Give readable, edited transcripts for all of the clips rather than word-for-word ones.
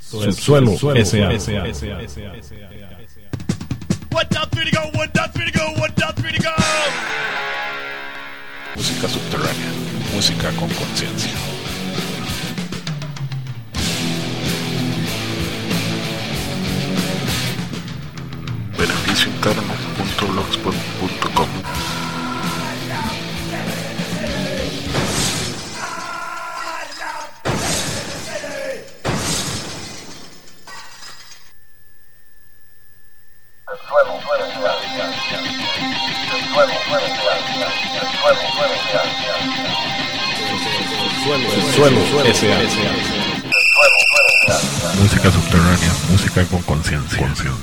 Subsuelo S.A. One down, three to go, one down, three to go, one down, three to go. Música subterránea, música con conciencia. beneficiointerno.blogspot.com. Subsuelo S.A. Música subterránea, música con conciencia.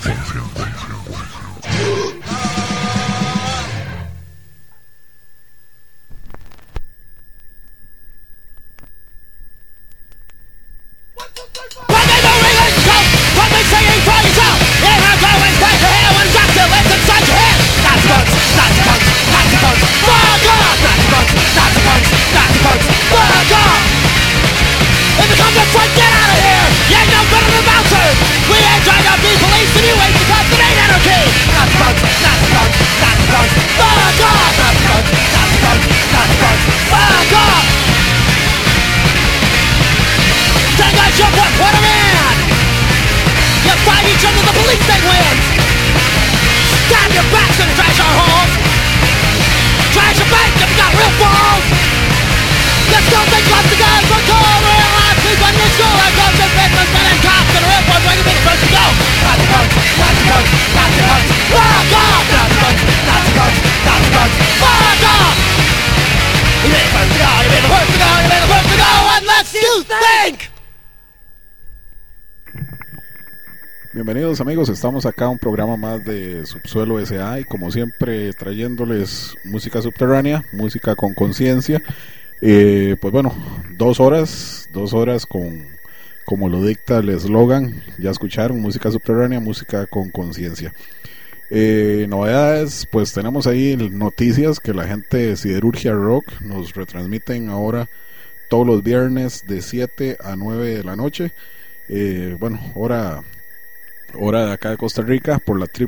Bienvenidos amigos, estamos acá un programa más de Subsuelo S.A. y como siempre trayéndoles música subterránea, música con conciencia. Pues bueno, 2 horas con, como lo dicta el eslogan, ya escucharon, música subterránea, música con conciencia. Novedades, pues tenemos ahí noticias que la gente de Siderurgia Rock nos retransmiten ahora todos los viernes de 7 a 9 de la noche. Bueno, hora de acá de Costa Rica, por la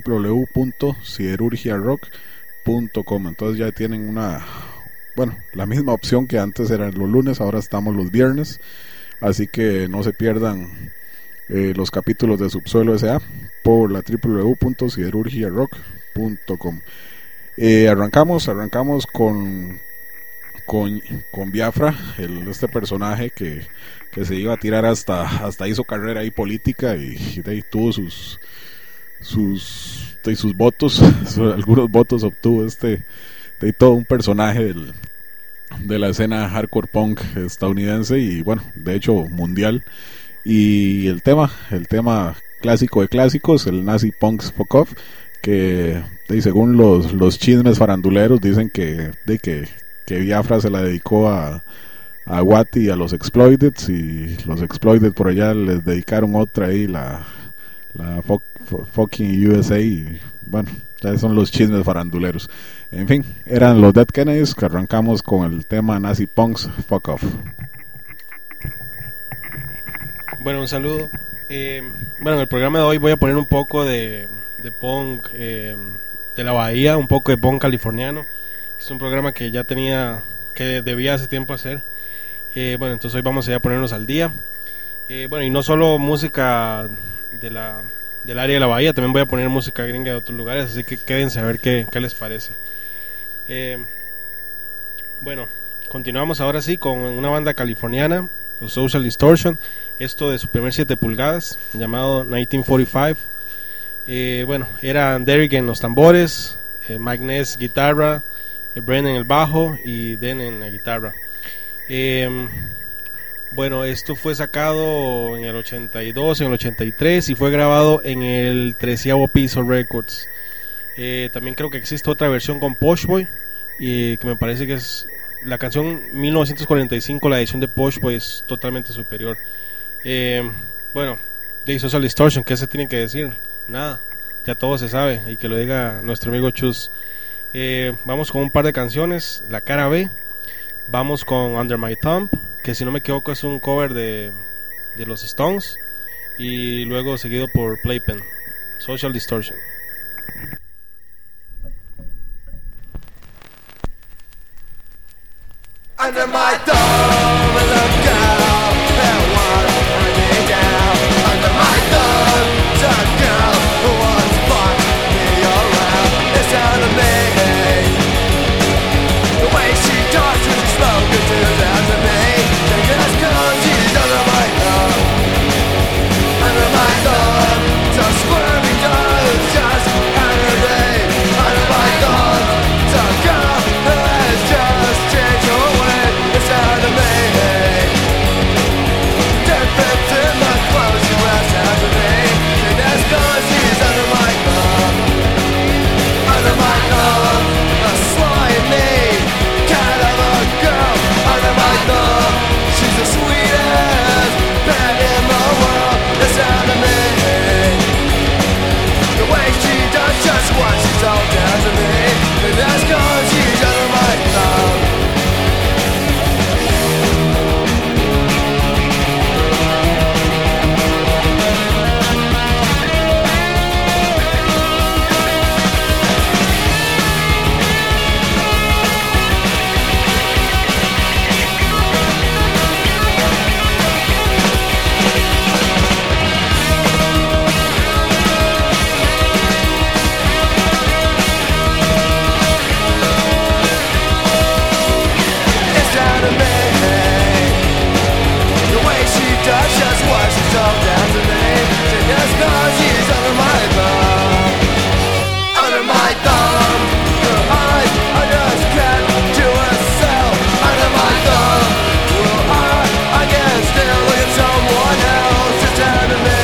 www.siderurgiarock.com. Entonces ya tienen la misma opción que antes eran los lunes, ahora estamos los viernes, así que no se pierdan los capítulos de Subsuelo S.A. por la www.siderurgiarock.com. Arrancamos con Biafra, este personaje que se iba a tirar hasta hizo carrera ahí política y tuvo sus votos, algunos votos obtuvo de todo un personaje de la escena hardcore punk estadounidense y bueno, de hecho mundial. Y el tema clásico de clásicos, el Nazi Punks Fuck Off, que según los chismes faranduleros dicen que Biafra se la dedicó a Wati y a los Exploited, y los Exploited por allá les dedicaron otra ahí, la fucking USA, y bueno, ya son los chismes faranduleros. En fin, eran los Dead Kennedys, que arrancamos con el tema Nazi Punks Fuck Off. Bueno, un saludo. Bueno, en el programa de hoy voy a poner un poco de punk de la Bahía, un poco de punk californiano. Es un programa que ya debía hace tiempo hacer. Bueno, entonces hoy vamos a ponernos al día. Bueno, y no solo música del área de la Bahía, también voy a poner música gringa de otros lugares, así que quédense a ver qué les parece. Bueno, continuamos ahora sí con una banda californiana, los Social Distortion, esto de su primer 7 pulgadas, llamado 1945. Bueno, eran Derek en los tambores, Mike Ness guitarra, Brennan en el bajo y Den en la guitarra. Bueno, esto fue sacado en el 82, en el 83 y fue grabado en el 13º Piso Records. También creo que existe otra versión con Posh Boy, y que me parece que es la canción 1945, la edición de Posh Boy es totalmente superior. Bueno, de Social Distortion, ¿qué se tiene que decir? Nada, ya todo se sabe, y que lo diga nuestro amigo Chus. Vamos con un par de canciones. La cara B, vamos con Under My Thumb, que si no me equivoco es un cover de los Stones. y luego seguido por Playpen, Social Distortion. Under my thumb, a little girl that wanted me down. Under my thumb, a girl who was fucking me around. It's down to me. The way she talks and she spoke it to down to me. Thinking it's 'cause she's under my thumb. Under my thumb, so squirming does just under me. Under my thumb, so girl who has just changed her way. It's down to me. Dead fits in my clothes, she wears down to me. And that's 'cause she's under my thumb. Under my thumb, a sly me, kind of a girl. Under my thumb, she's the sweetest pet in the world. It's down to me. The way she does just what she's all down to me. And that's 'cause she's under my thumb. It's down to me. The way she does just what she's all down to me. And that's 'cause she's under my thumb. Under my thumb. Her eyes are just kept to herself. Under my thumb. Well, I can still look at someone else. It's down to me.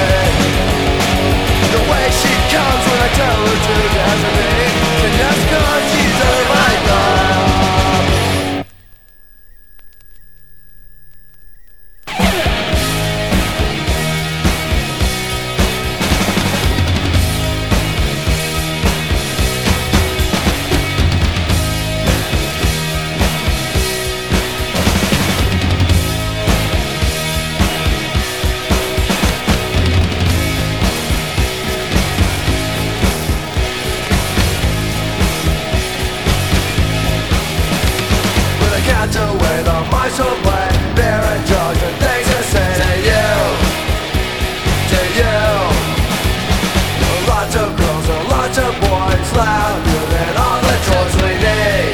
The way she comes when I tell her to down to me. And that's 'cause she's under my thumb. When I can't do it on my soul play, beer and drugs and things to say to you. Lots of girls and lots of boys, louder than all the toys we need.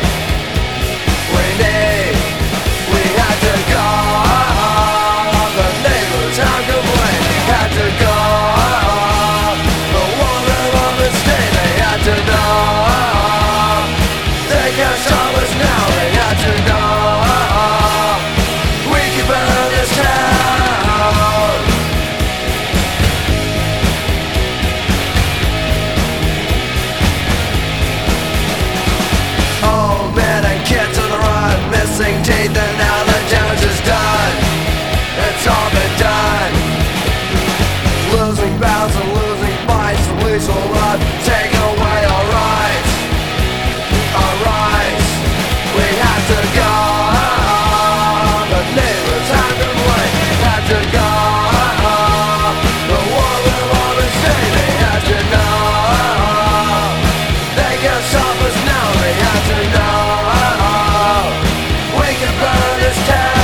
We had to go. The neighbors have complained. Had to go. The woman of the state, they had to know. They can't stop us now, they had to know. We can burn this town. Old men and kids on the run, missing teeth and now the damage is done. It's all been done. Losing battles and losing fights, the police will run, take away our rights. Our rights, we had to go. The neighbors had to wait, had to go. The woman of the state, they had to know. They can't stop us now, they had to know. We can burn this town.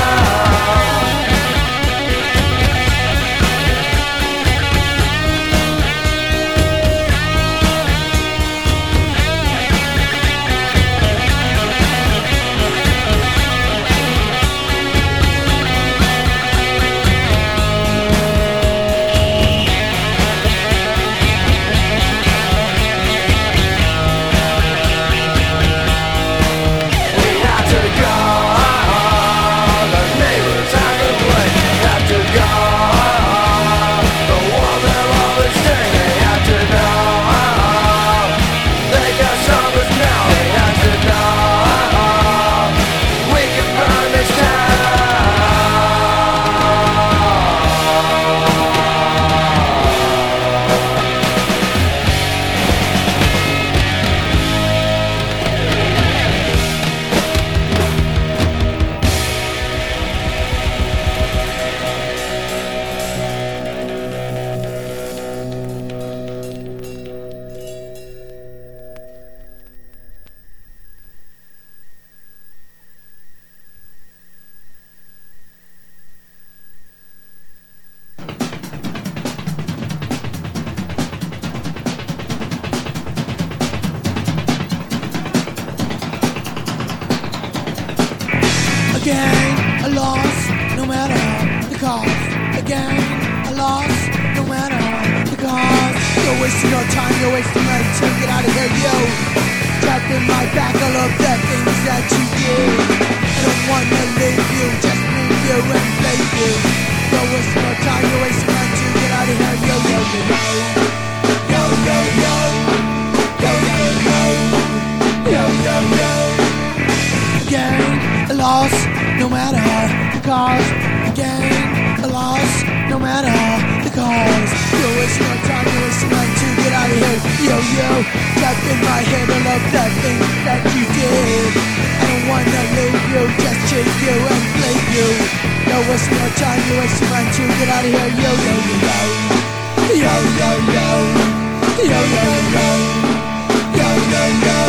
gain, a loss, no matter the cost. A gain, a loss, no matter the cost. You're wasting your time, you're wasting my time. Get out of here, yo. Trapped in my back, all of the things that you did. I don't wanna leave you, just leave you and play you. You're wasting your time, you're wasting my time. Get out of here, yo, yo, yo, yo. Yo, yo, yo. Yo, yo, yo. Yo, yo, yo. Gain, a loss, no matter the cost. Gain, a loss, no matter the cost. You're wasting your time, you're wasting mine too. Get out of here, yo, yo. Trapped in my head, all of the things that you did. I don't wanna leave you, just chase you and play you. You're wasting your time, you're wasting mine too. Get out of here, yo, yo, yo, yo. Yo, yo, yo. Yo, yo, yo. Yo, yo, yo.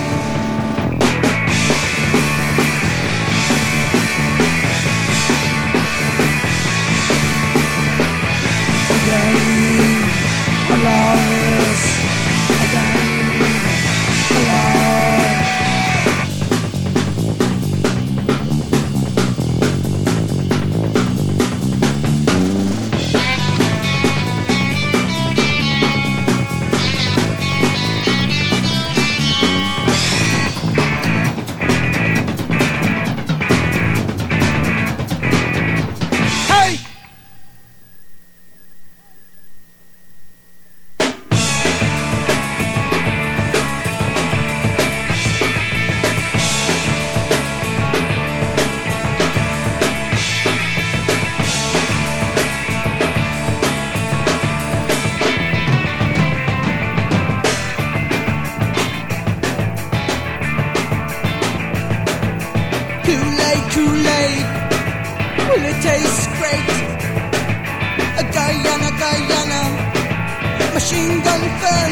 Kool-Aid, will it taste great? A Guyana, machine gun fun.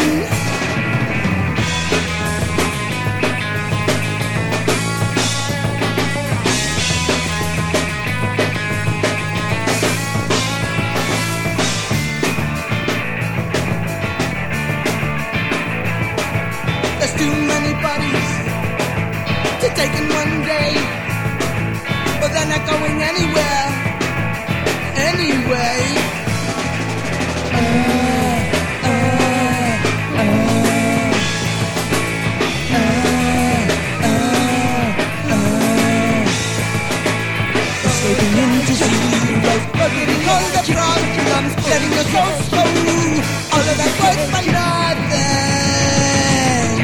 There's too many bodies to take in one day. But they're not going anywhere, anyway. Escaping into zero, forgetting all the problems, letting your soul slow. All of that works for nothing.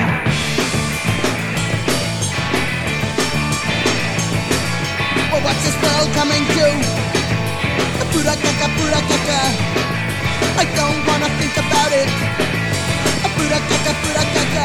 Well, what's this world coming to? Pura caca, pura caca. I don't wanna think about it. Pura caca, pura caca.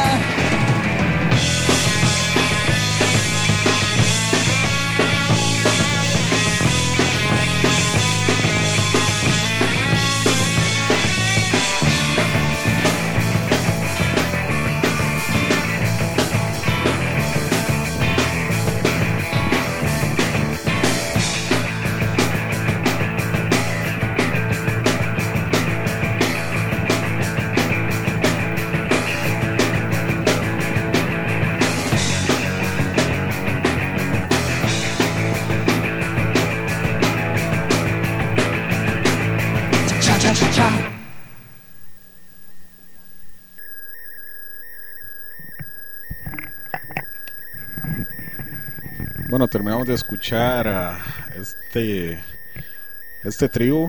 Bueno, terminamos de escuchar a este trío,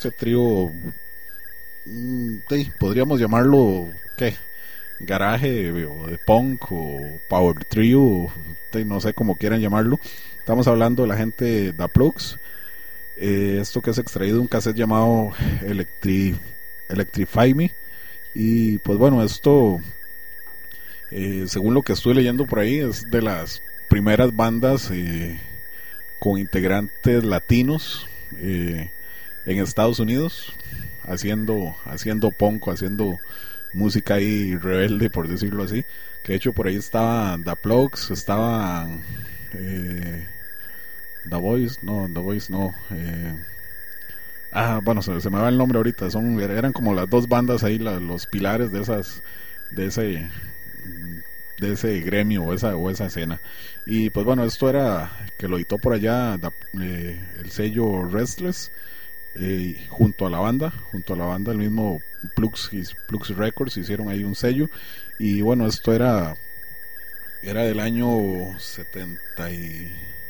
podríamos llamarlo, ¿qué? Garaje o de punk o power trio, no sé cómo quieran llamarlo. Estamos hablando de la gente de Da Plugs. Esto que es extraído de un cassette llamado Electrify Me. Y pues bueno, esto según lo que estuve leyendo por ahí, es de las primeras bandas con integrantes latinos en Estados Unidos, haciendo punk, haciendo música ahí rebelde, por decirlo así. Que de hecho por ahí estaba Da Plugs, estaba The Voice no, bueno, se me va el nombre ahorita. Eran como las dos bandas ahí, los pilares de ese ese gremio o esa escena. Y pues bueno, esto era que lo editó por allá el sello Restless, junto a la banda, el mismo Plux Records hicieron ahí un sello. Y bueno, esto era del año 70 y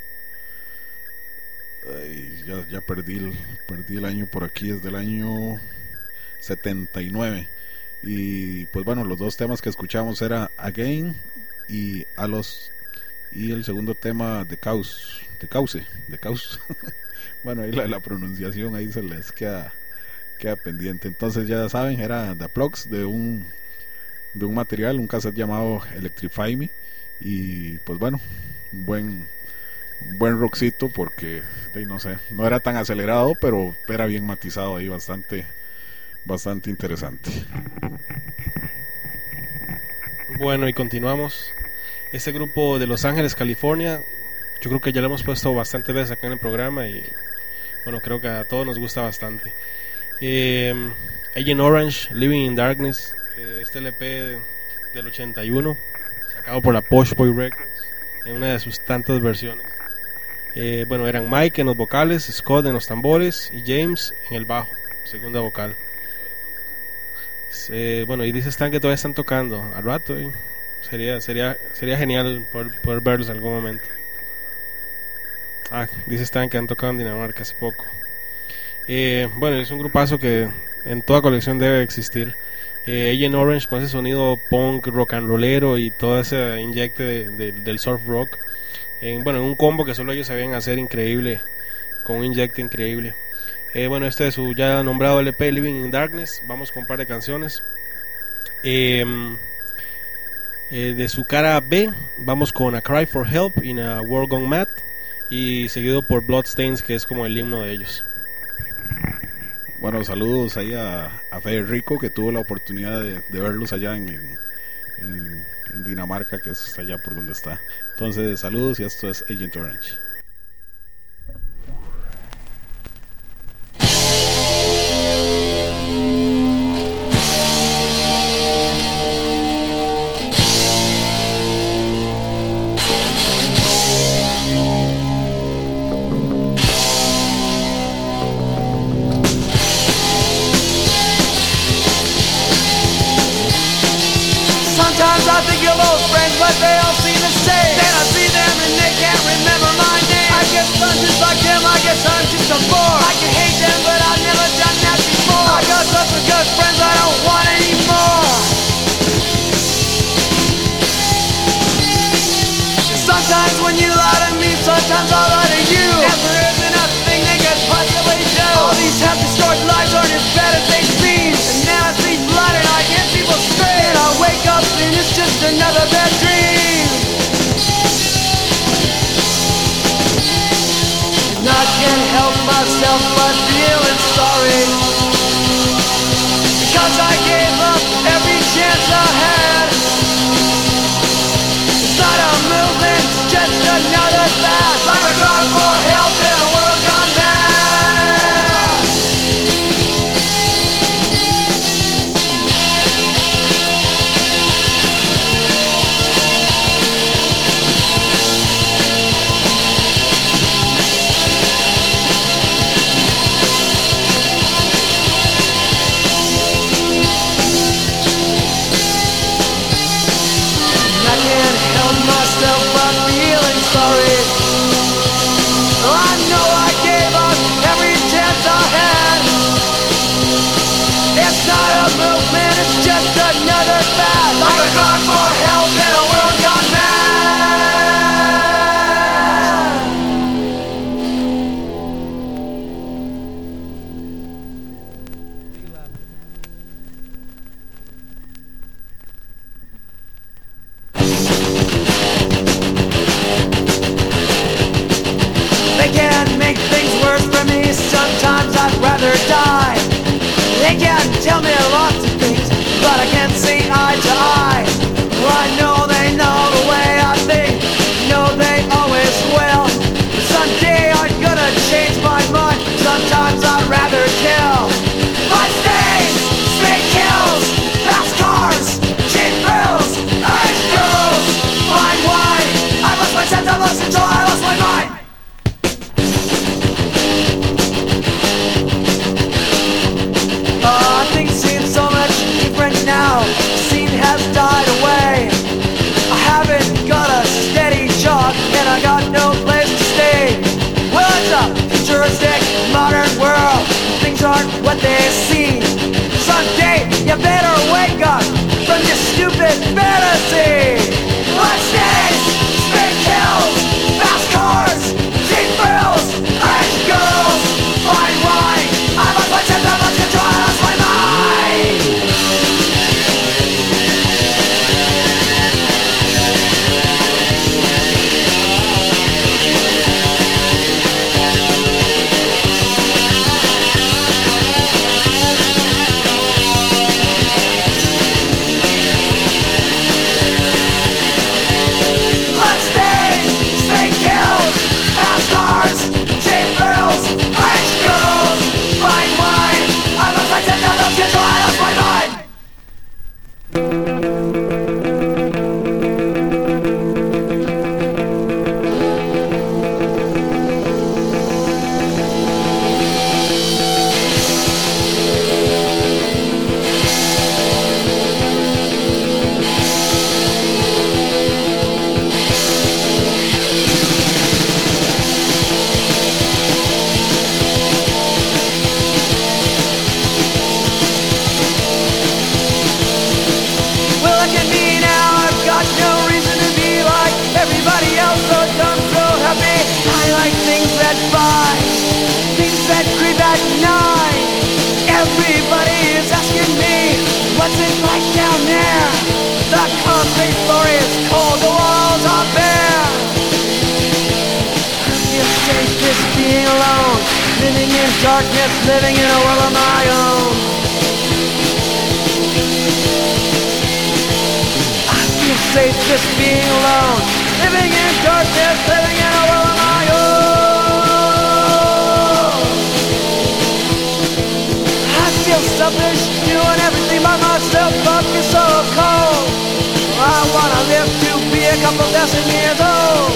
ya perdí el año por aquí, es del año 79. Y pues bueno, los dos temas que escuchamos era Again y Alos, y el segundo tema de Cause. Bueno, ahí la pronunciación ahí se les queda pendiente. Entonces ya saben, era The Plugs de un material, un cassette llamado Electrify Me. Y pues bueno, buen rockcito, porque no sé, no era tan acelerado, pero era bien matizado ahí, bastante interesante. Bueno, y continuamos. Este grupo de Los Ángeles, California, yo creo que ya lo hemos puesto bastante veces acá en el programa, y bueno, creo que a todos nos gusta bastante. Agent Orange, Living in Darkness, este LP del 81, sacado por la Posh Boy Records en una de sus tantas versiones. Bueno, eran Mike en los vocales, Scott en los tambores y James en el bajo, segunda vocal. Bueno, y dice Stan que todavía están tocando al rato. Sería genial poder verlos en algún momento. Dice Stan que han tocado en Dinamarca hace poco. Bueno, es un grupazo que en toda colección debe existir. Agent Orange, con ese sonido punk, rock and rollero y todo ese inyecte del surf rock, en un combo que solo ellos sabían hacer increíble, con un inyecte increíble. Bueno, este es su ya nombrado LP Living in Darkness. Vamos con un par de canciones. De su cara B vamos con A Cry for Help in a World Gone Mad, y seguido por Bloodstains, que es como el himno de ellos. Bueno, saludos ahí a Federico, que tuvo la oportunidad de verlos allá en Dinamarca, que es allá por donde está. Entonces, saludos, y esto es Agent Orange. Sometimes I think of old friends, but they all seem the same. Then I see them and they can't remember my name. I guess I'm just like them, I guess I'm just a bore. I can hate them, but I've never done that before. I got such a good friends I don't want any more. Sometimes when you lie to me, sometimes I'll lie to you. And there isn't a thing they could possibly do. All these half-destroyed lies aren't as bad as they seem. And now I see blood and I hear people scream. And I wake up and it's just another bad dream. And I can't help myself but feeling sorry, because I gave up every chance I had. It's not a movement, it's just another fad. Like a cry for help in a world gone mad. It's just another fad, like a cry for help in a world gone mad. They can make things worse for me, sometimes I'd rather die. They can tell me lots of things, but I can't see eye to eye. Well, I know what they see. Someday you better wake up from your stupid fantasy. Blood stains, spit kills, fast cars, cheap thrills, rich girls, fine wine. I lost my temper, I lost control, I lost my mind. What's it like down there? The concrete floor is cold, the walls are bare. I feel safe just being alone, living in darkness, living in a world of my own. I feel safe just being alone, living in darkness, living in a world of my own. I feel selfish, doing everything by myself, but it's so cold. I wanna live to be a couple dozen years old.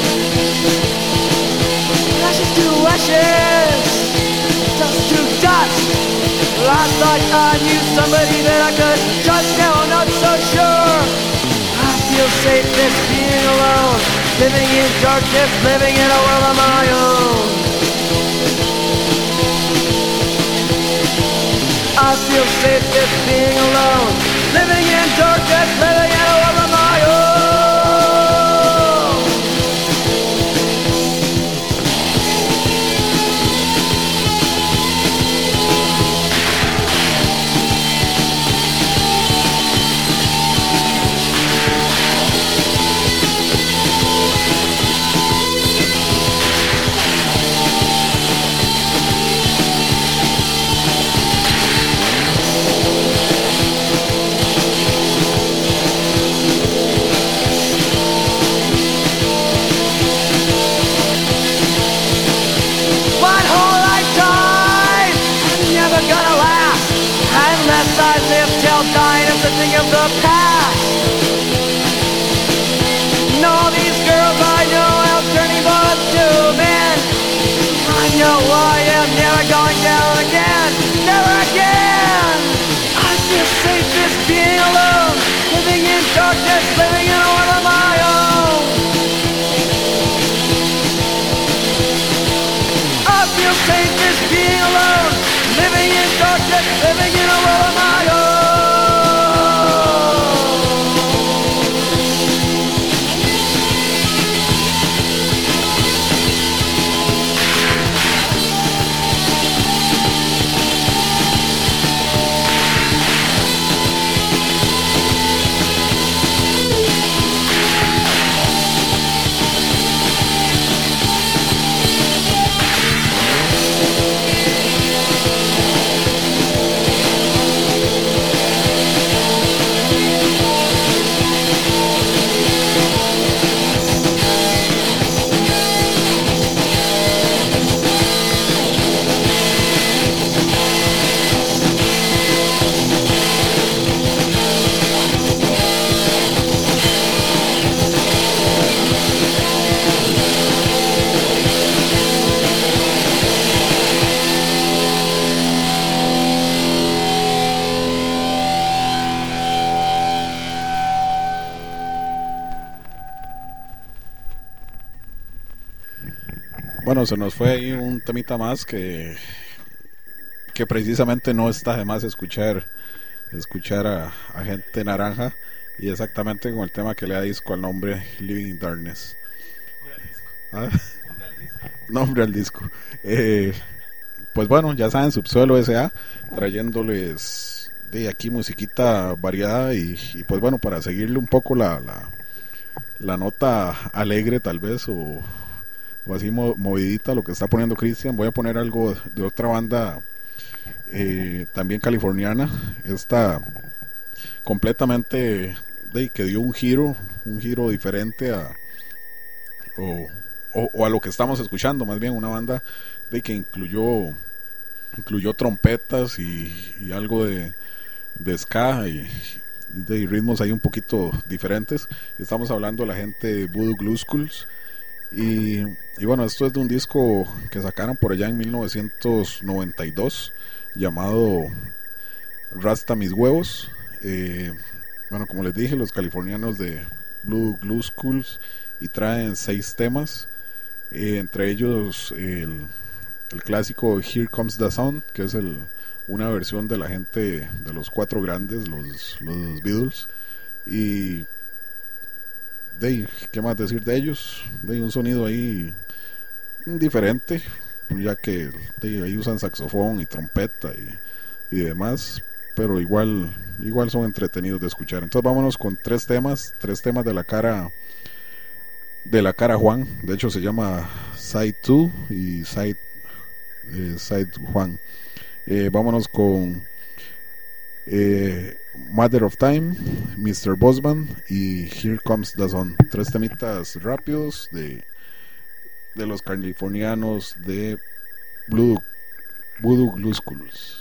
Ashes to ashes, dust to dust. I thought I knew somebody that I could trust, now I'm not so sure. I feel safe just being alone, living in darkness, living in a world of my own. I feel safe just being alone, living in darkness, living in a world of my own. I live till dying is a thing of the past. And all these girls I know have turning but to men. I know I am never going down again, never again. I feel safe just being alone, living in darkness, living in a world of my own. I feel safe just being alone, living in darkness, living in a world of my own. Bueno, se nos fue ahí un temita más que que precisamente no está de más escuchar a gente naranja, y exactamente con el tema que le da disco al nombre, Living in Darkness. ¿Ah? Nombre al disco. Pues bueno, ya saben, Subsuelo S.A. trayéndoles de aquí musiquita variada y pues bueno, para seguirle un poco la nota alegre tal vez o así movidita lo que está poniendo Cristian, voy a poner algo de otra banda también californiana, esta completamente que dio un giro diferente a lo que estamos escuchando, más bien una banda que incluyó trompetas y algo de ska y ritmos ahí un poquito diferentes. Estamos hablando de la gente de Voodoo Glue Skulls y bueno, esto es de un disco que sacaron por allá en 1992 llamado Rasta Mis Huevos. Bueno, como les dije, los californianos de Voodoo Glue Skulls, y traen 6 temas, entre ellos el clásico Here Comes the Sun, que es una versión de la gente de los 4 grandes, los Beatles. Y ¿qué más decir de ellos? Un sonido ahí diferente, ya que ahí usan saxofón y trompeta y demás, pero igual son entretenidos de escuchar. Entonces vámonos con 3 temas de la cara Juan. De hecho se llama Side 2 y Side Juan. Vámonos con Matter of Time, Mr. Bosman y Here Comes the Sun. 3 temitas rápidos de los californianos de Voodoo Glue Skulls.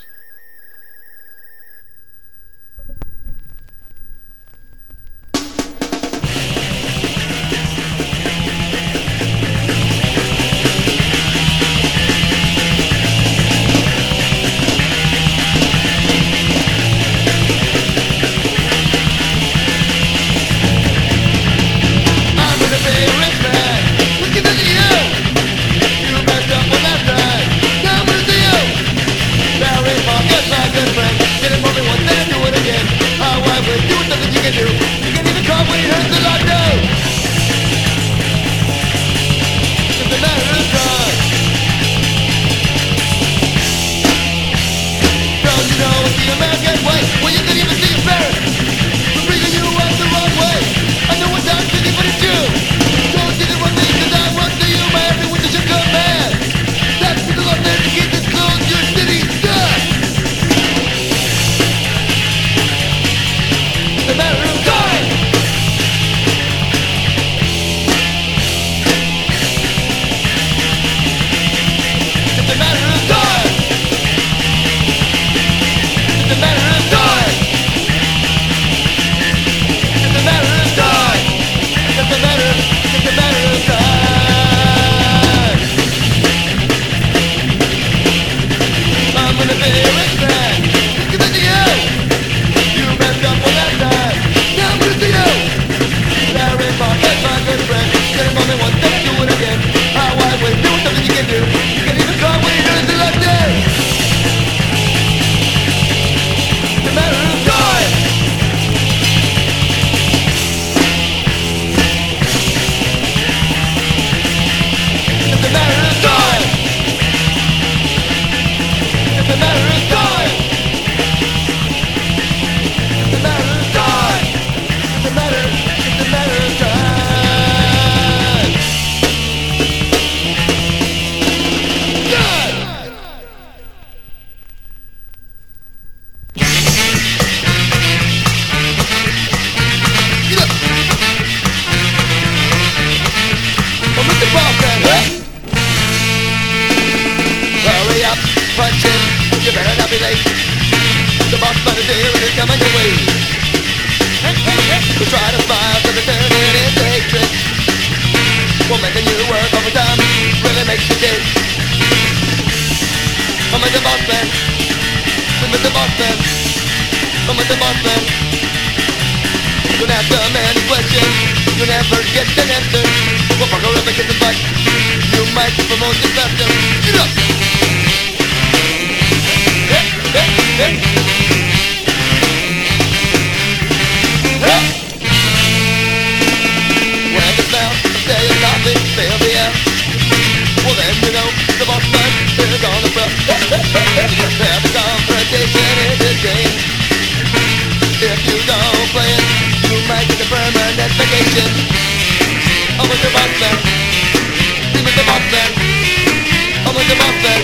again. I'm with the boss man. Be with the boss man. I'm with the boss man.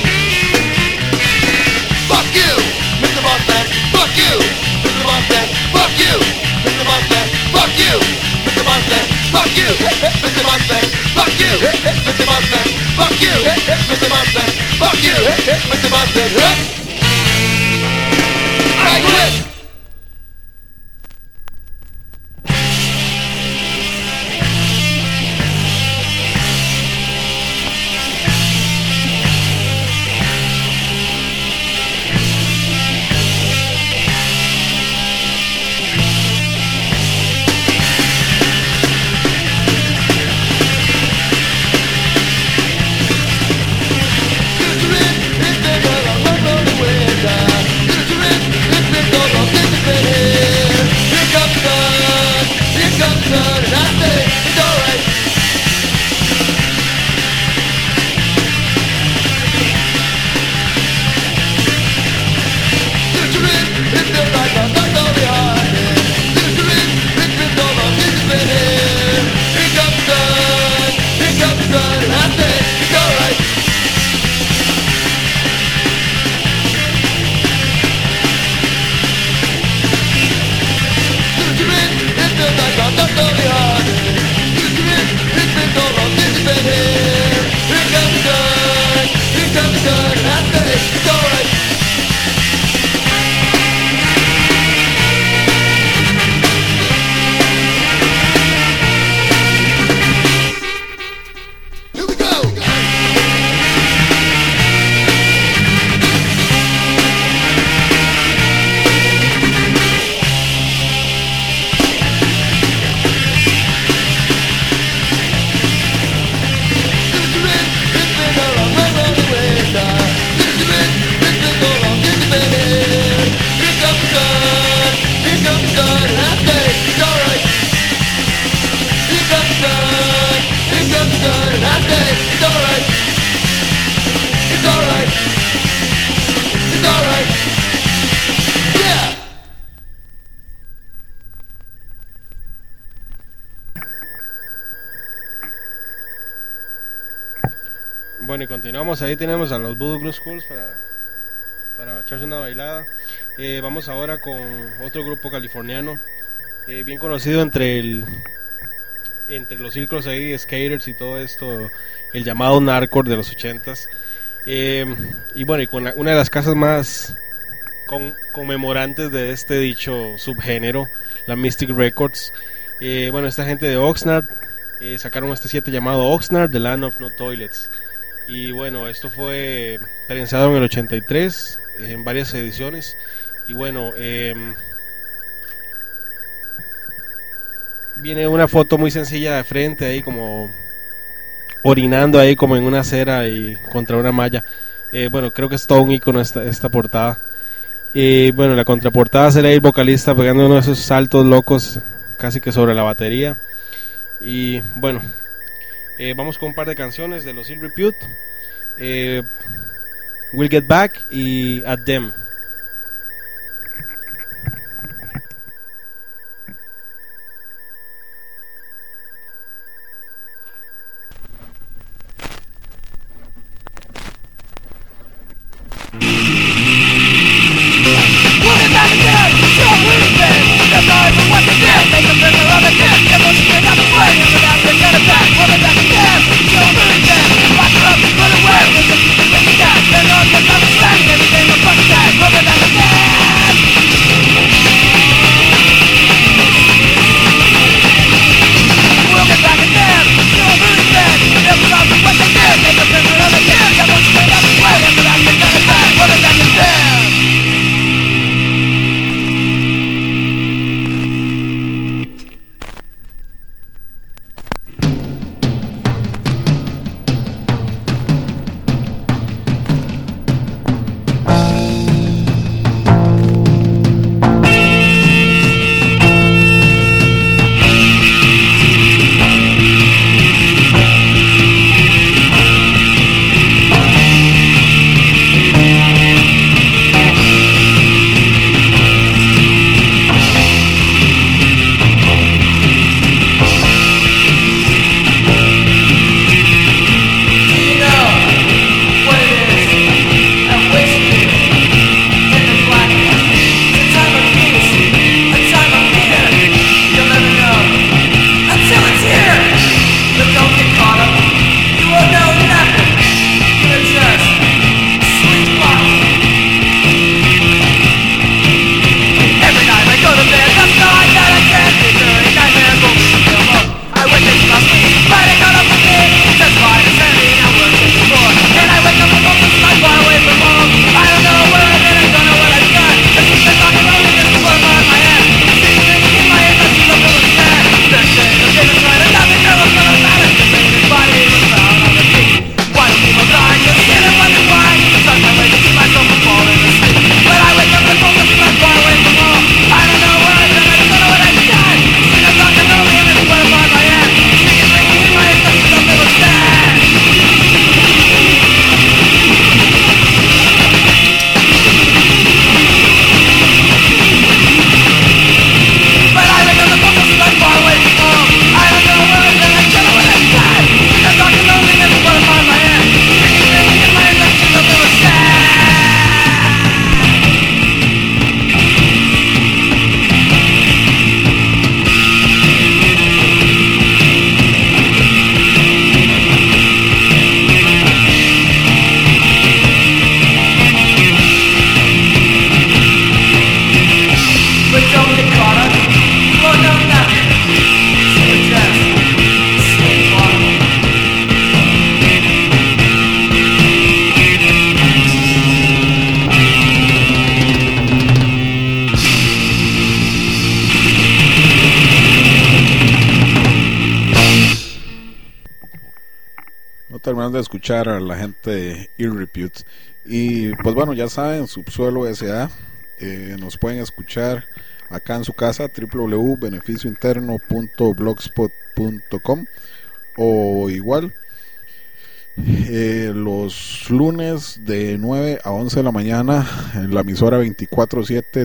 Fuck you, Mr. Boss Man. Fuck you, Mr. Boss Man. Fuck you, Mr. Boss Man. Fuck you, Mr. Boss Man. Fuck you, Mr. Boss Man. Fuck you, Mr. Boss Man. Fuck you, Mr. Boss Man. Fuck you, Mr. Boss Man. I quit. Bueno, y continuamos. Ahí tenemos a los Voodoo Glow Skulls para echarse una bailada. Vamos ahora con otro grupo californiano bien conocido entre los círculos ahí, skaters y todo esto, el llamado Nardcore de los 80s. Y bueno, y con una de las casas más conmemorantes de este dicho subgénero, la Mystic Records. Bueno, esta gente de Oxnard sacaron este 7 llamado Oxnard, The Land of No Toilets. Y bueno, esto fue prensado en el 83 en varias ediciones. Y bueno, viene una foto muy sencilla de frente ahí, como orinando ahí como en una acera y contra una malla. Bueno, creo que es todo un icono esta portada. Bueno, la contraportada será el vocalista pegando uno de esos saltos locos casi que sobre la batería. Y bueno, vamos con un par de canciones de los Ill Repute, We'll Get Back y At Them. Everything was fucking bad. terminando de escuchar a la gente de Irrepute. Y pues bueno, ya saben, Subsuelo S.A. Nos pueden escuchar acá en su casa, www.beneficiointerno.blogspot.com, o igual los lunes de 9 a 11 de la mañana en la emisora 24/7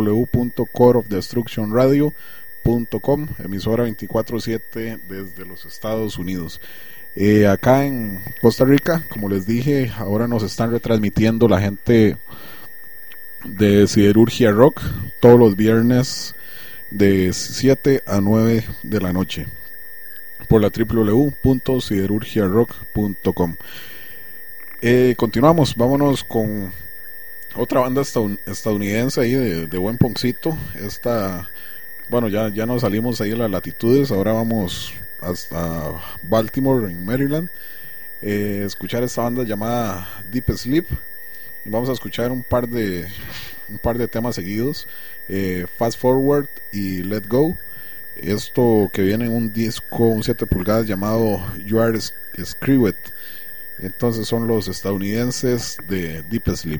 www.coreofdestructionradio.com, emisora 24/7 desde los Estados Unidos. Acá en Costa Rica, como les dije, ahora nos están retransmitiendo la gente de Siderurgia Rock todos los viernes de 7 a 9 de la noche por la www.siderurgiarock.com. Continuamos, vámonos con otra banda estadounidense ahí de buen poncito. Bueno, ya nos salimos ahí de las latitudes, ahora vamos hasta Baltimore, en Maryland, escuchar esta banda llamada Deep Sleep. Vamos a escuchar un par de temas seguidos, Fast Forward y Let Go. Esto que viene en un disco, un 7 pulgadas llamado You Are Screwed. Entonces son los estadounidenses de Deep Sleep.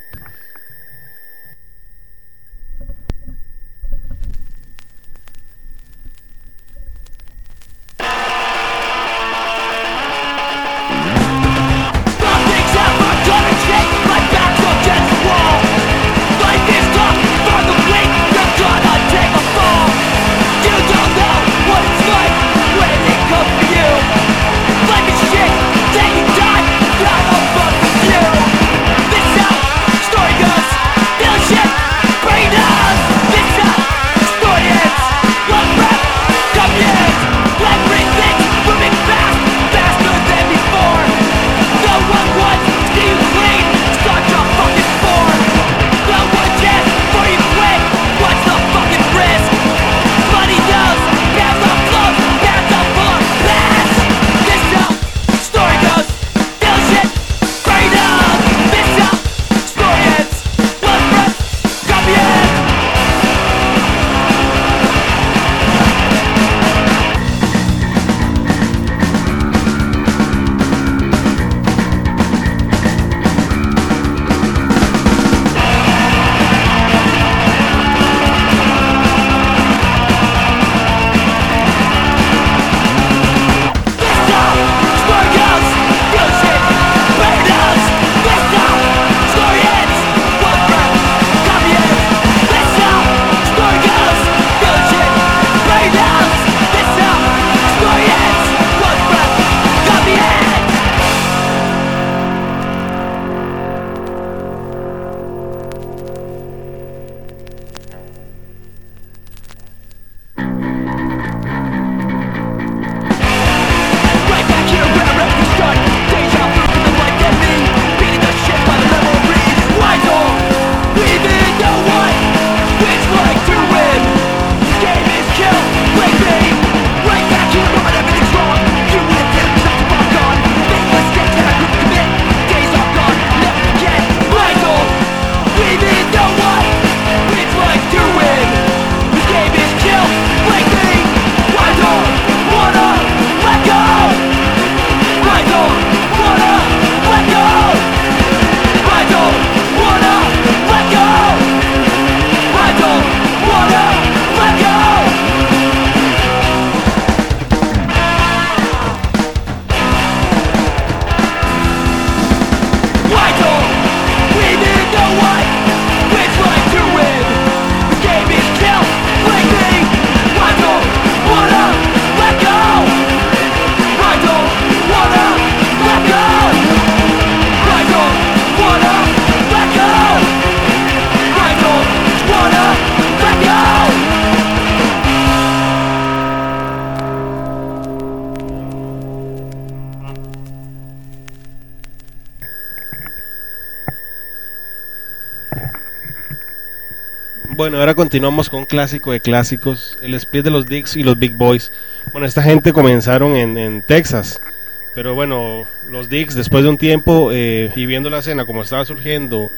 Bueno, ahora continuamos con un clásico de clásicos, el split de los Dicks y los Big Boys. Bueno, esta gente comenzaron en Texas, pero bueno, los Dicks después de un tiempo y viendo la escena como estaba surgiendo,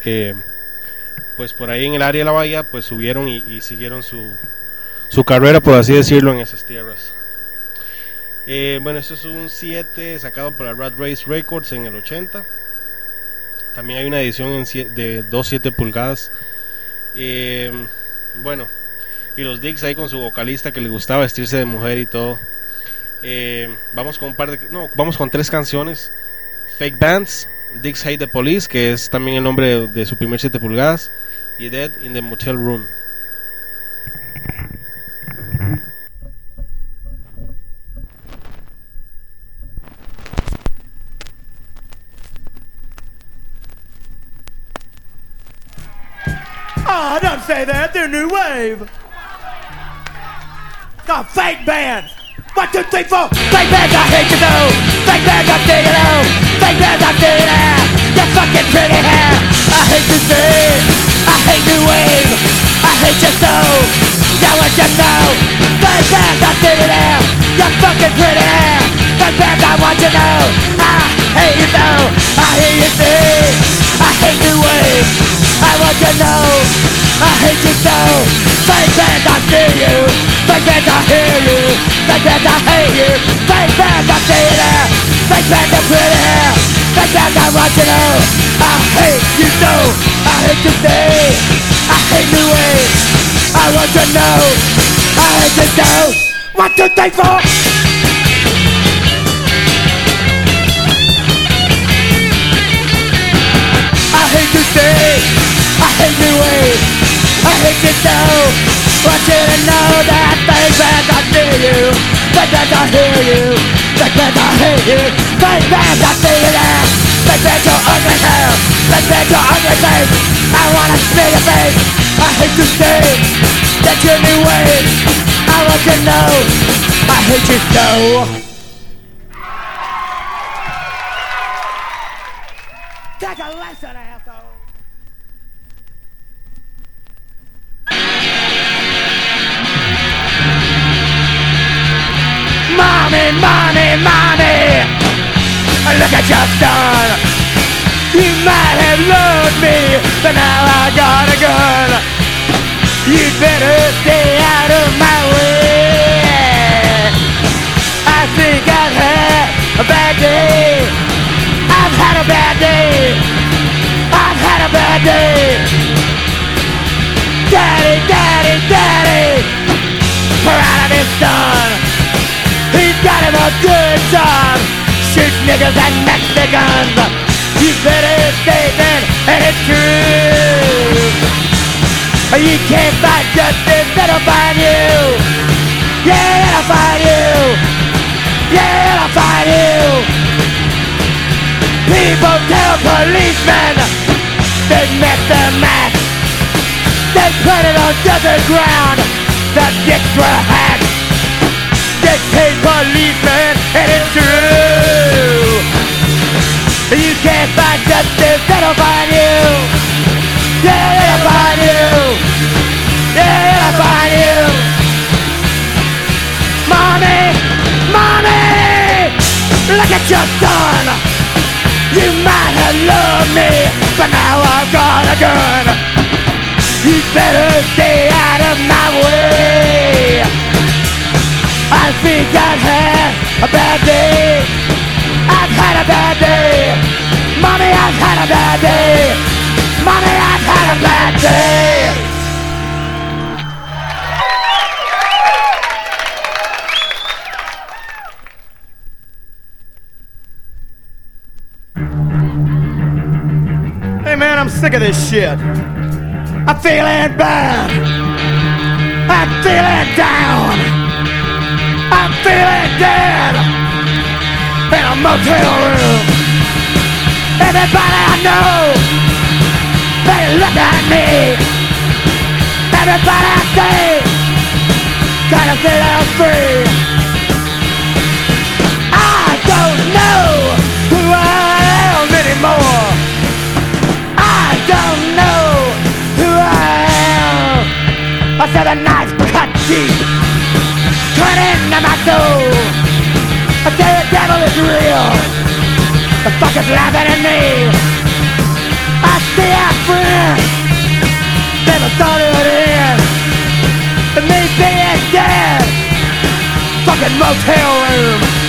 pues por ahí en el área de la bahía, pues subieron y siguieron su carrera, por así decirlo, en esas tierras. Bueno, esto es un 7 sacado por la Rat Race Records en el 80. También hay una edición de 2.7 pulgadas. Bueno, y los Dicks ahí con su vocalista que le gustaba vestirse de mujer y todo. Vamos con 3 canciones. Fake Bands, Dicks Hate the Police, que es también el nombre de su primer 7 pulgadas, y Dead in the Motel Room. Oh, don't say that. They're new wave. The fake bands. 1, 2, 3, 4. Fake bands, I hate you though. Fake bands, I'm digging out. Fake bands, I'm digging out. Your fucking pretty hair. I hate you see. I hate new wave. I hate you so. Yeah, what you know. Fake bands, I'm digging out. Your fucking pretty hair. Fake bands, I want you to know. I hate you though. I hear you see. I hate new wave. I want you to know. I hate you so. Fake bands, I see you. Fake bands, I hear you. Fake bands, I hate you. Fake bands, I see you there. Fake bands, are pretty hair. Fake bands, I want you to know. I hate you so. I hate you see. I hate new ways. I want you to know. I hate you so. 1, 2, 3, 4. I hate you see. I hate new ways. I hate you so. Want you to know that fake bands, I see you. Fake bands, I hear you. Fake bands, I hate you. Fake bands, I see you there. Fake bands, your ugly hair. Fake bands, your ugly face. I wanna see your face. I hate to see that you're new ways. I want you to know I hate you so. Take a lesson, asshole. Mommy, mommy, mommy, look at your son. You might have loved me, but now I got a gun. You'd better stay out of my way. I think I've had a bad day. I've had a bad day. I've had a bad day. Daddy, daddy, daddy, proud of his son. He's got him a good job. Shoot niggas and Mexicans. You better stay then, and it's true. You can't fight justice, it'll find you. Yeah, it'll find you. Yeah, it'll find you. People tell policemen they met the mask. They put it on desert ground. The dicks were hacked. They paid policemen, and it's true. You can't find justice, that'll find you. Yeah, that'll find you. Yeah, that'll find you. Mommy, mommy, look at your son. You might have loved me, but now I've got a gun. You better stay out of my way. I think I've had a bad day. I've had a bad day. Mommy, I've had a bad day. Mommy, I've had a bad day. Hey man, I'm sick of this shit. I'm feeling bad. I'm feeling down. I'm feeling dead in a motel room. Everybody I know, they look at me. Everybody I see, kinda feel I'm free. I don't know who I am anymore. I don't know who I am. I said a knife cut deep, cut into my soul. I tell you the devil is real. The fuckers laughing at me. I see our friends. Never thought it would end. And me being dead. Fucking motel room.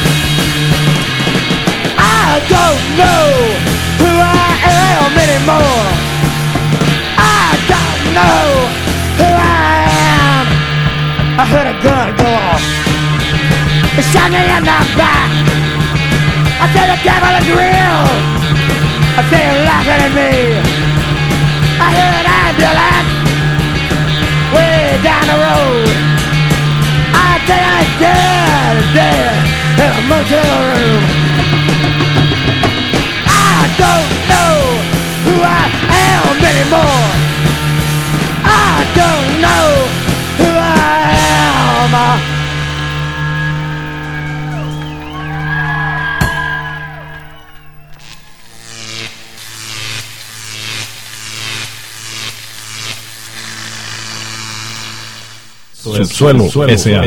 I heard a gun go off. It shot me in the back. I said the devil is real. I see him laughing at me. I heard an ambulance way down the road. I think I'm dead in a motel room. I don't know who I am anymore. I don't know who I am. Subsuelo S.A.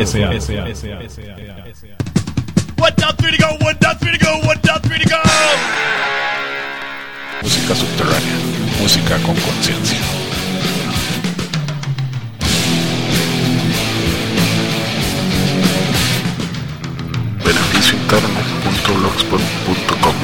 1, 2, 3 to go, 1, 2, 3 to go, 1, 2, 3 to go. Música subterránea, música con conciencia. beneficiointerno.blogspot.com.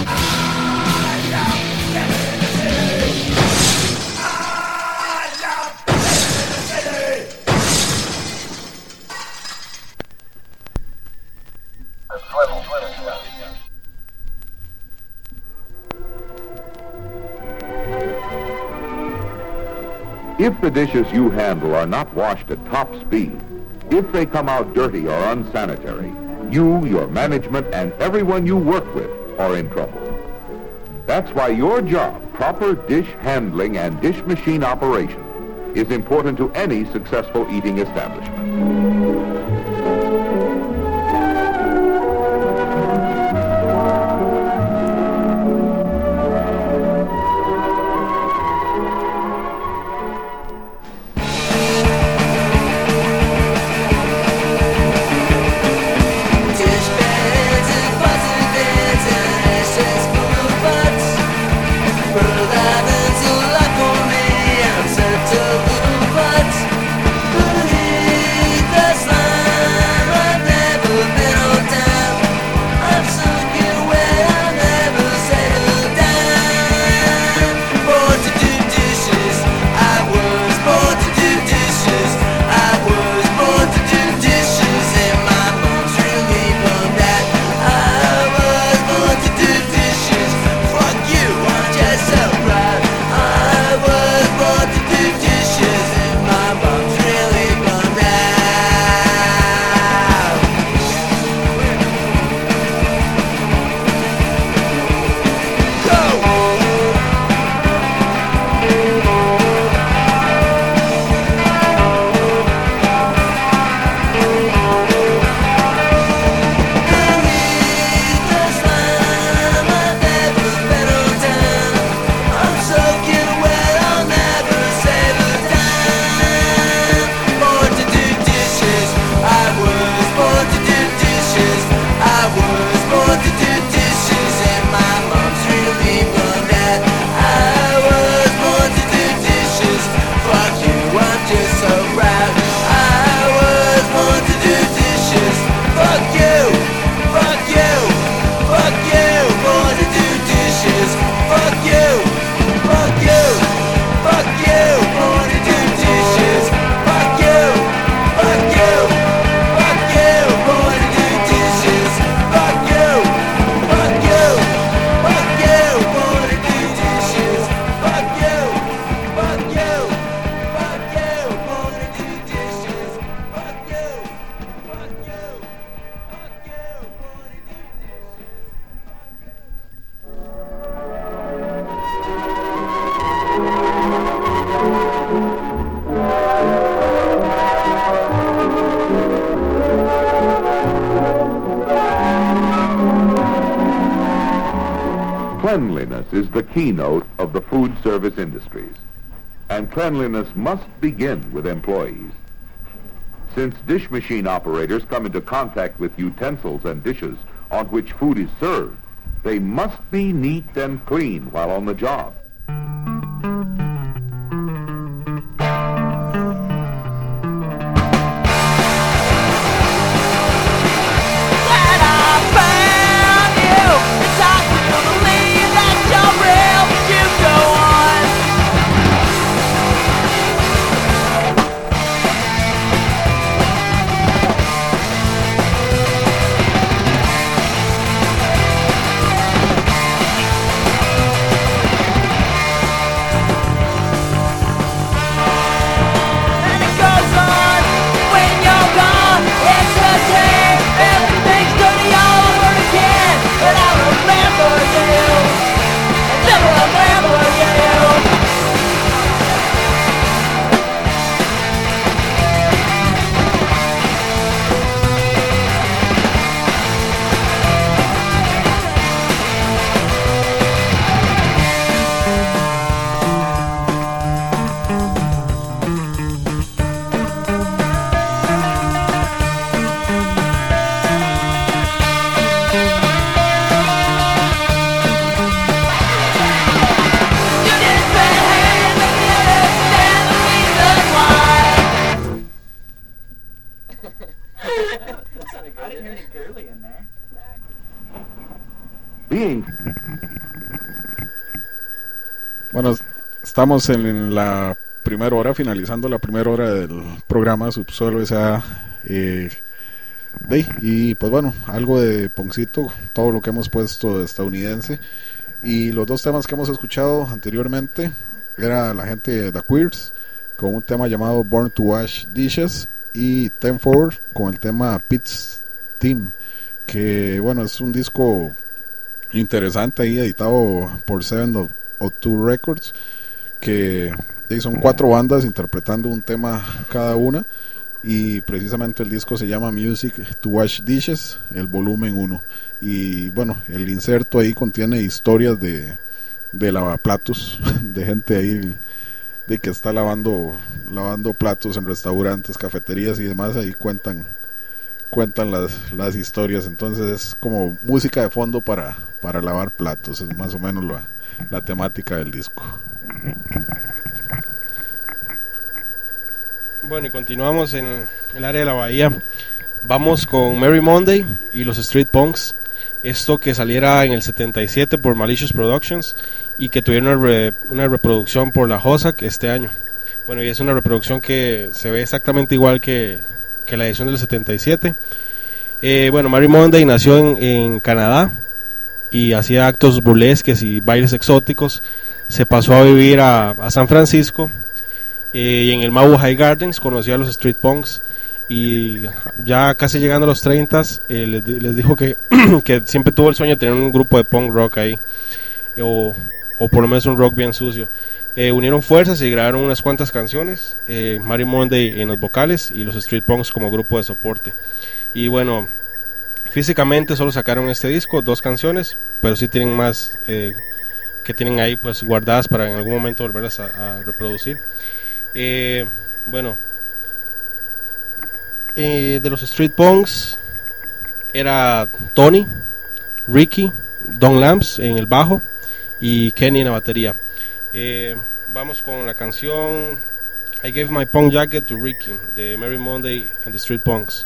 If the dishes you handle are not washed at top speed, if they come out dirty or unsanitary, you, your management, and everyone you work with are in trouble. That's why your job, proper dish handling and dish machine operation, is important to any successful eating establishment. Cleanliness is the keynote of the food service industries, and cleanliness must begin with employees. Since dish machine operators come into contact with utensils and dishes on which food is served, they must be neat and clean while on the job. Being Bueno, estamos en la primera hora, finalizando la primera hora del programa Subsuelo S.A. Y pues bueno, algo de Poncito, todo lo que hemos puesto de estadounidense. Y los dos temas que hemos escuchado anteriormente era la gente de The Queers con un tema llamado Born to Wash Dishes, y Ten Forward con el tema Pitts Team, que bueno, es un disco interesante ahí, editado por 702 Records, que son 4 bandas interpretando un tema cada una, y precisamente el disco se llama Music to Wash Dishes, el volumen 1. Y bueno, el inserto ahí contiene historias de lavaplatos, de gente ahí de que está lavando platos en restaurantes, cafeterías y demás. Ahí cuentan las historias. Entonces es como música de fondo para lavar platos, es más o menos la temática del disco. Bueno, y continuamos en el área de la bahía. Vamos con Merry Monday y los Street Punks. Esto que saliera en el 77 por Malicious Productions y que tuvieron una reproducción por la HOSAC este año. Bueno, y es una reproducción que se ve exactamente igual que la edición del 77. Bueno, Merry Monday nació en Canadá y hacía actos burlesques y bailes exóticos. Se pasó a vivir a San Francisco, y en el Malibu High Gardens conoció a los Street Punks, y ya casi llegando a los 30 les dijo que siempre tuvo el sueño de tener un grupo de punk rock ahí, o por lo menos un rock bien sucio. Unieron fuerzas y grabaron unas cuantas canciones, Merry Monday en los vocales y los Street Punks como grupo de soporte. Y bueno, físicamente solo sacaron este disco, 2 canciones, pero sí tienen más que tienen ahí pues guardadas para en algún momento volverlas a reproducir. Bueno, de los Street Punks era Tony, Ricky, Don Lamps en el bajo y Kenny en la batería. Vamos con la canción I Gave My Punk Jacket to Ricky de Merry Monday and the Street Punks.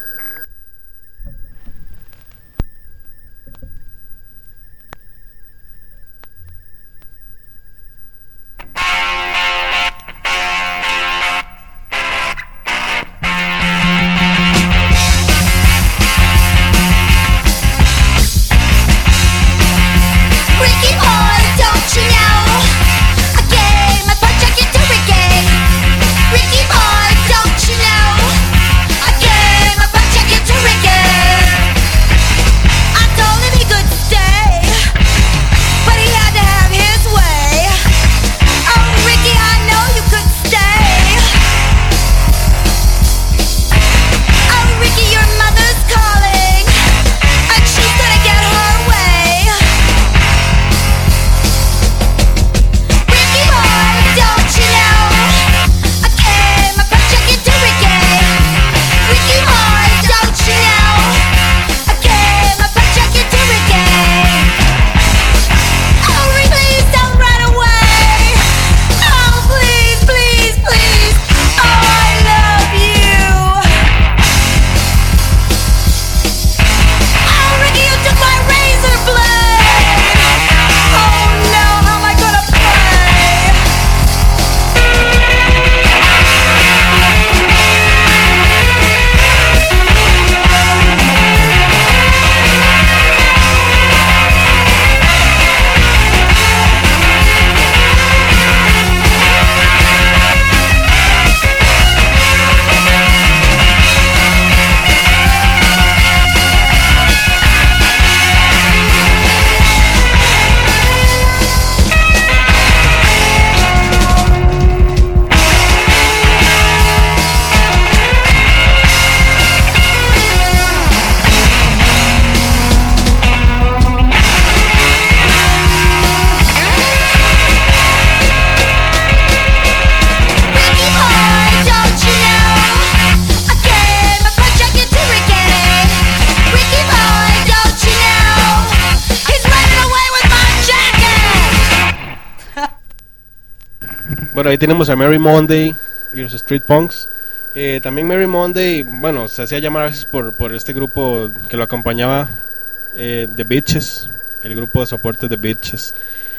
Bueno, ahí tenemos a Merry Monday y los Street Punks. También Merry Monday, bueno, se hacía llamar a veces por este grupo que lo acompañaba, The Bitches, el grupo de soporte de Bitches.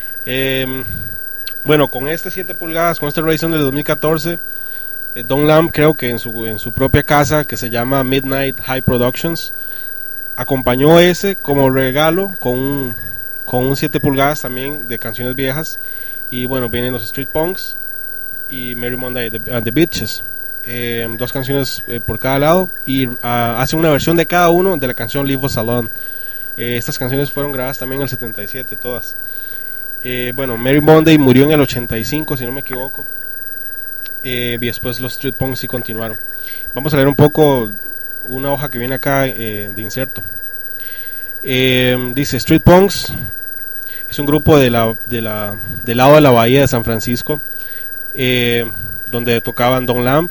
Bueno, con este 7 pulgadas, con esta revisión del 2014, Don Lamb, creo que en su propia casa, que se llama Midnight High Productions, acompañó ese como regalo con un 7 pulgadas también de canciones viejas. Y bueno, vienen los Street Punks y Merry Monday and the Bitches, 2 canciones por cada lado, y hace una versión de cada uno de la canción Leave Us Alone. Estas canciones fueron grabadas también en el 77 todas. Bueno, Merry Monday murió en el 85 si no me equivoco, y después los Street Punks sí continuaron. Vamos a leer un poco una hoja que viene acá de inserto. Dice: Street Punks es un grupo del lado de la bahía de San Francisco, donde tocaban Don Lamb,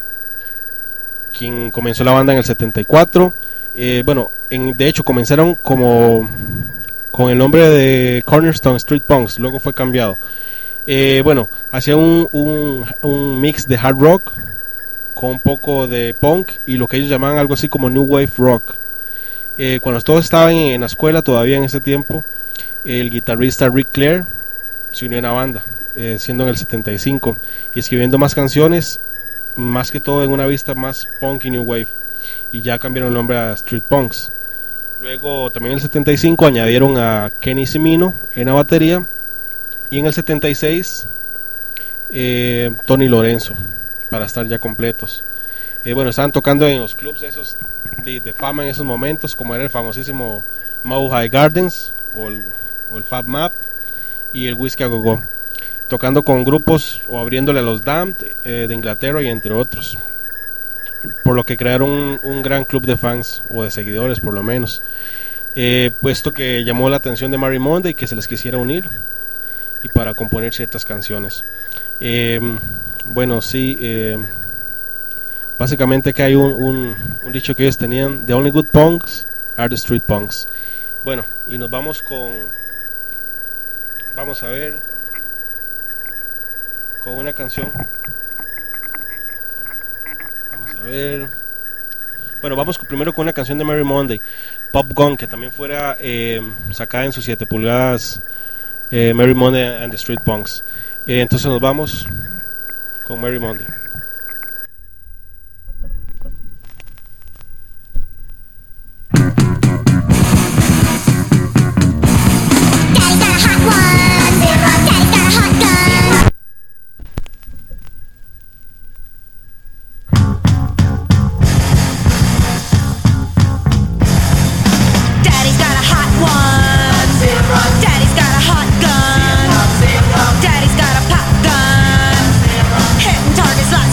quien comenzó la banda en el 74. Bueno, de hecho comenzaron con el nombre de Cornerstone Street Punks, luego fue cambiado. Bueno, hacía un mix de hard rock con un poco de punk y lo que ellos llamaban algo así como New Wave Rock. Cuando todos estaban en la escuela todavía en ese tiempo, el guitarrista Rick Clare se unió a la banda, siendo en el 75, y escribiendo más canciones, más que todo en una vista más punk y New Wave, y ya cambiaron el nombre a Street Punks. Luego también en el 75 añadieron a Kenny Cimino en la batería, y en el 76 Tony Lorenzo, para estar ya completos. Bueno, estaban tocando en los clubs esos de fama en esos momentos, como era el famosísimo Mile High Gardens o el Fab Map y el Whiskey a Go Go, tocando con grupos o abriéndole a los Damned de Inglaterra y entre otros, por lo que crearon un gran club de fans o de seguidores por lo menos, puesto que llamó la atención de Merry Monday que se les quisiera unir y para componer ciertas canciones. Bueno, sí, básicamente que hay un dicho que ellos tenían: The only good punks are the street punks. Bueno, y nos vamos vamos a ver, con una canción. Vamos a ver. Bueno, vamos primero con una canción de Merry Monday, Pop Gun, que también fuera sacada en sus 7 pulgadas, Merry Monday and the Street Punks. Entonces nos vamos con Merry Monday. Daddy's got a hot gun, hitting targets like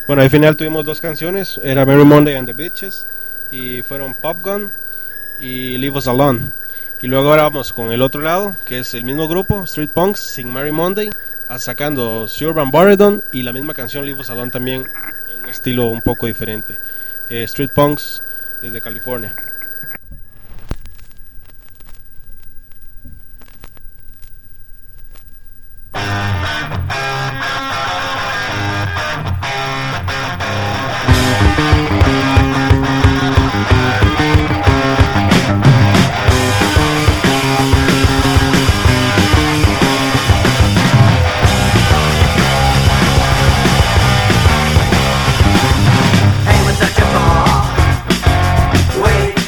Bueno, al final tuvimos dos canciones, era Merry Monday and the Bitches, y fueron Pop Gun y Leave Us Alone. Y luego ahora vamos con el otro lado, que es el mismo grupo, Street Punks, sin Merry Monday, sacando Urban Boredom y la misma canción Leave Us Alone también, en un estilo un poco diferente. Street Punks desde California. Wait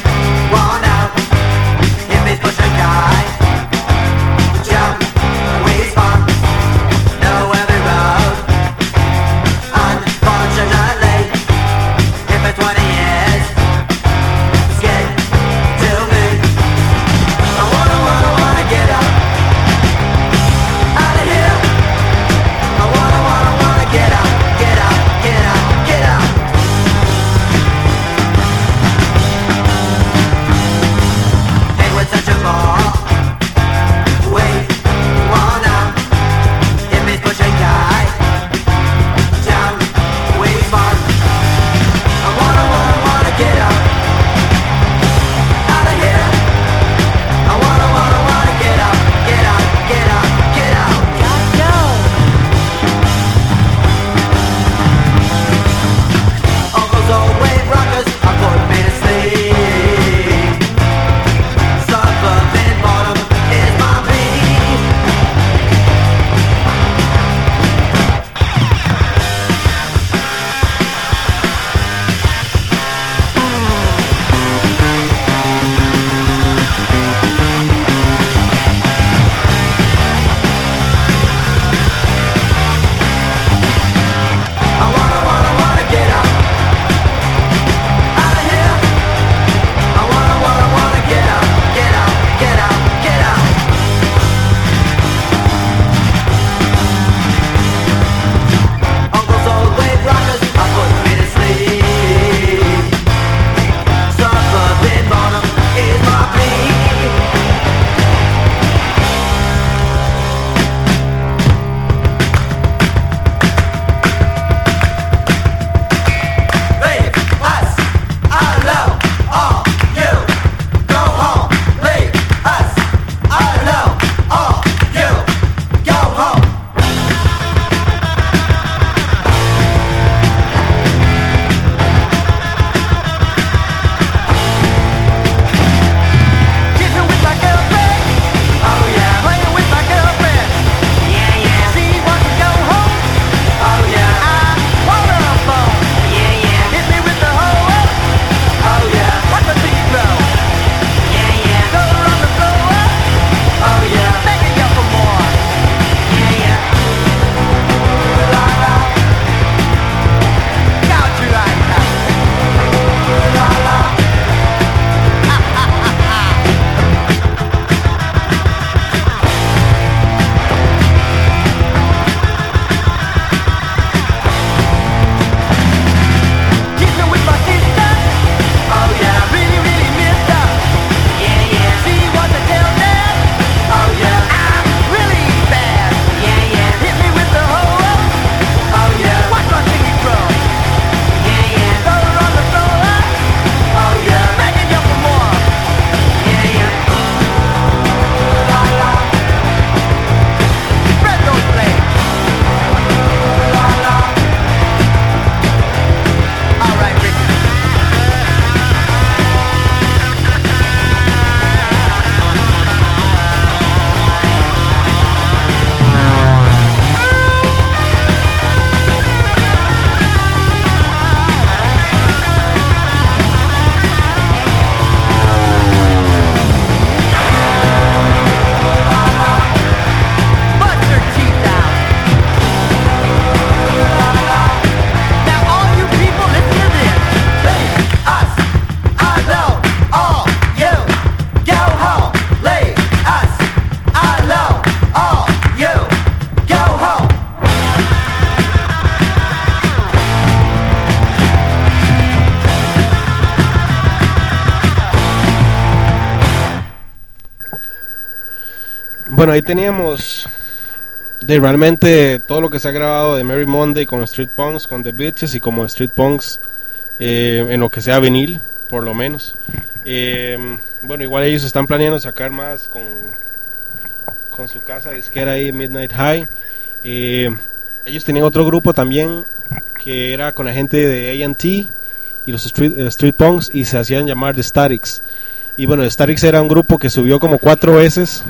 Bueno, ahí teníamos realmente todo lo que se ha grabado de Merry Monday con Street Punks, con The Bitches y como Street Punks en lo que sea vinil, por lo menos. Bueno, igual ellos están planeando sacar más con su casa disquera ahí, Midnight High. Ellos tenían otro grupo también que era con la gente de A&T y los Street Punks, y se hacían llamar The Statics. Y bueno, The Statics era un grupo que subió como 4 veces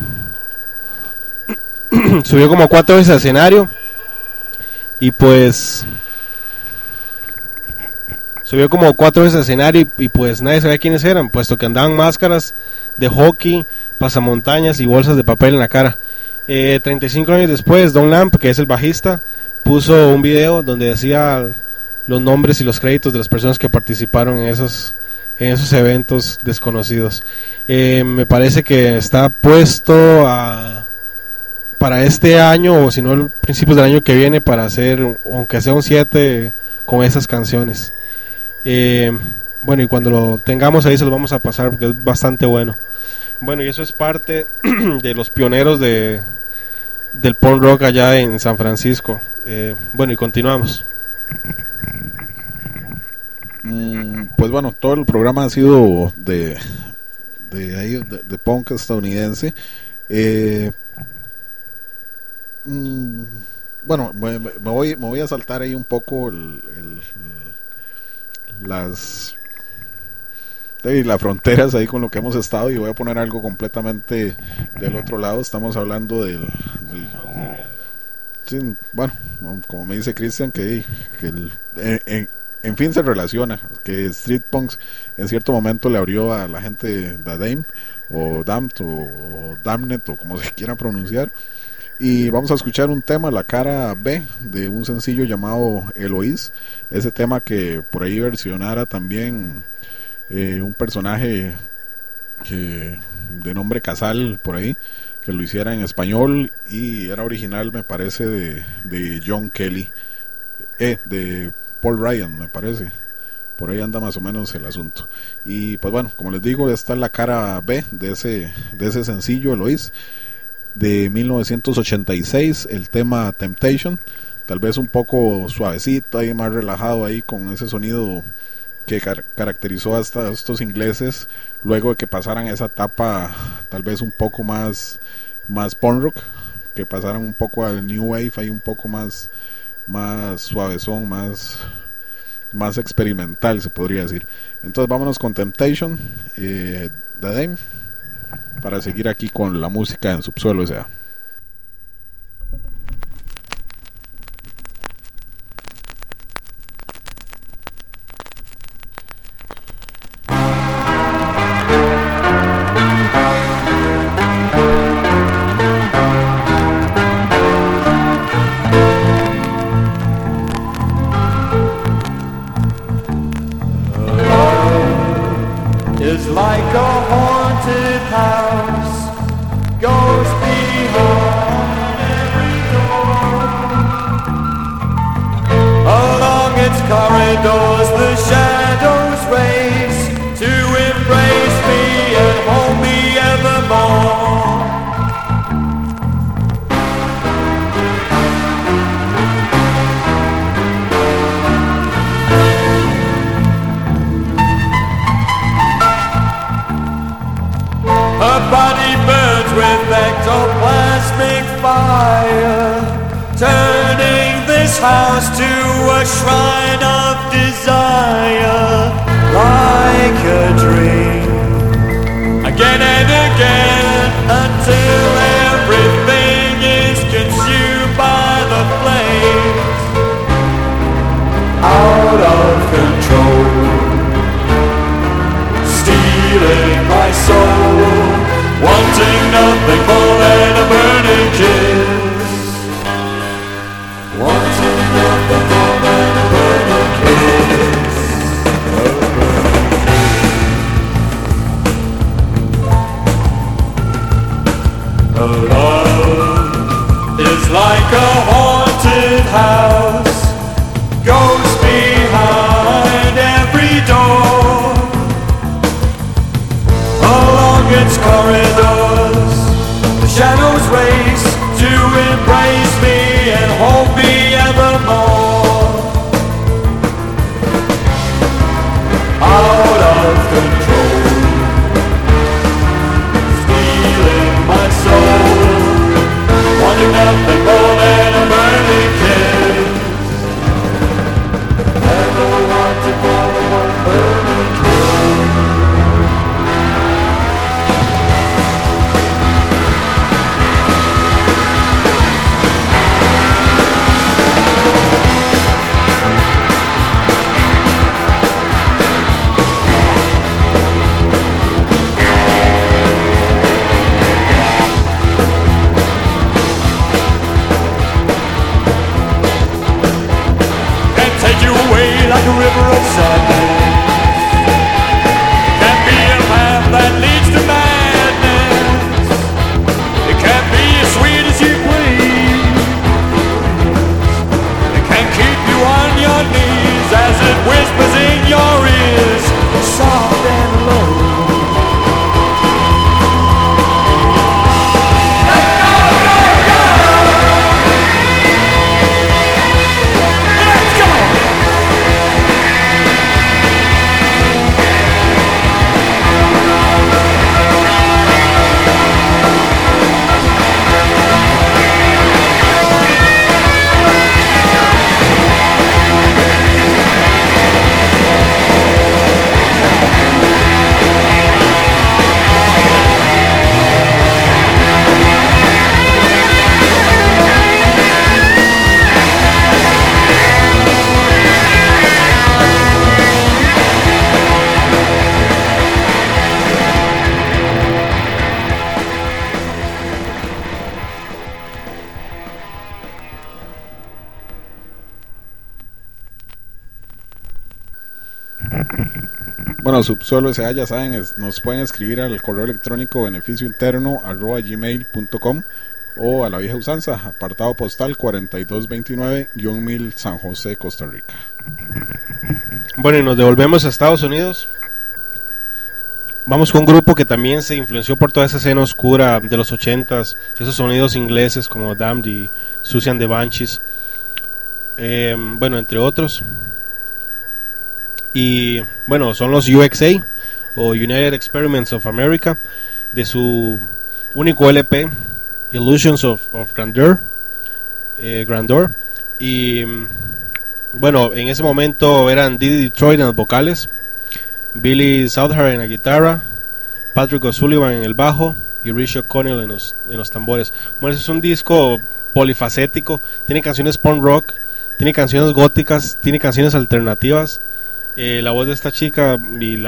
al escenario, y pues subió como 4 veces al escenario y pues nadie sabía quiénes eran, puesto que andaban máscaras de hockey, pasamontañas y bolsas de papel en la cara. 35 años después, Don Lamp, que es el bajista, puso un video donde decía los nombres y los créditos de las personas que participaron en esos eventos desconocidos. Me parece que está puesto para este año, o si no, principios del año que viene, para hacer, aunque sea un 7 con esas canciones. Bueno, y cuando lo tengamos ahí se lo vamos a pasar porque es bastante bueno. Bueno, y eso es parte de los pioneros del punk rock allá en San Francisco. Bueno, y continuamos. Pues bueno, todo el programa ha sido de punk estadounidense. Bueno, me voy a saltar ahí un poco las fronteras ahí con lo que hemos estado, y voy a poner algo completamente del otro lado. Estamos hablando sí, bueno, como me dice Cristian, que en fin se relaciona, que Street Punks en cierto momento le abrió a la gente de Dame o Damned o Damned o como se quiera pronunciar. Y vamos a escuchar un tema, la cara B de un sencillo llamado Eloís, ese tema que por ahí versionara también un personaje de nombre Casal por ahí, que lo hiciera en español, y era original, me parece, de John Kelly, de Paul Ryan, me parece. Por ahí anda más o menos el asunto. Y pues bueno, como les digo, está en la cara B de ese sencillo Eloís de 1986, el tema Temptation, tal vez un poco suavecito ahí, más relajado ahí, con ese sonido que caracterizó hasta estos ingleses luego de que pasaran esa etapa tal vez un poco más punk rock, que pasaran un poco al new wave, ahí un poco más suavezón, más experimental, se podría decir. Entonces vámonos con Temptation de Dame, para seguir aquí con la música en Subsuelo S.A. It's like a haunted house, goes behind every door. Along its corridors the shadows race to embrace me and hold me evermore. Her body burns with ectoplasmic fire, turning this house to a shrine of desire, like a dream, again and again, until everything is consumed by the flames, out of control, stealing my soul, wanting nothing more than a burning kiss, wanting nothing more than a burning kiss. like a river of sadness. It can be a path that leads to madness. It can be as sweet as you please. It can keep you on your knees as it whispers in your ears, soft and low. Bueno, Subsuelo S.A. ya saben, nos pueden escribir al correo electrónico beneficiointerno@gmail.com o a la vieja usanza, apartado postal 4229-1000 San José, Costa Rica. Bueno, y nos devolvemos a Estados Unidos. Vamos con un grupo que también se influenció por toda esa escena oscura de los 80s, esos sonidos ingleses como Damned y Susie and the Banshees, bueno, entre otros. Y bueno, son los UXA o United Experiments of America, de su único LP Illusions of Grandeur, y bueno, en ese momento eran Didi Detroit en las vocales, Billy Southern en la guitarra, Patrick O'Sullivan en el bajo y Rich O'Connell en los tambores. Bueno, es un disco polifacético, tiene canciones punk rock, tiene canciones góticas, tiene canciones alternativas. La voz de esta chica y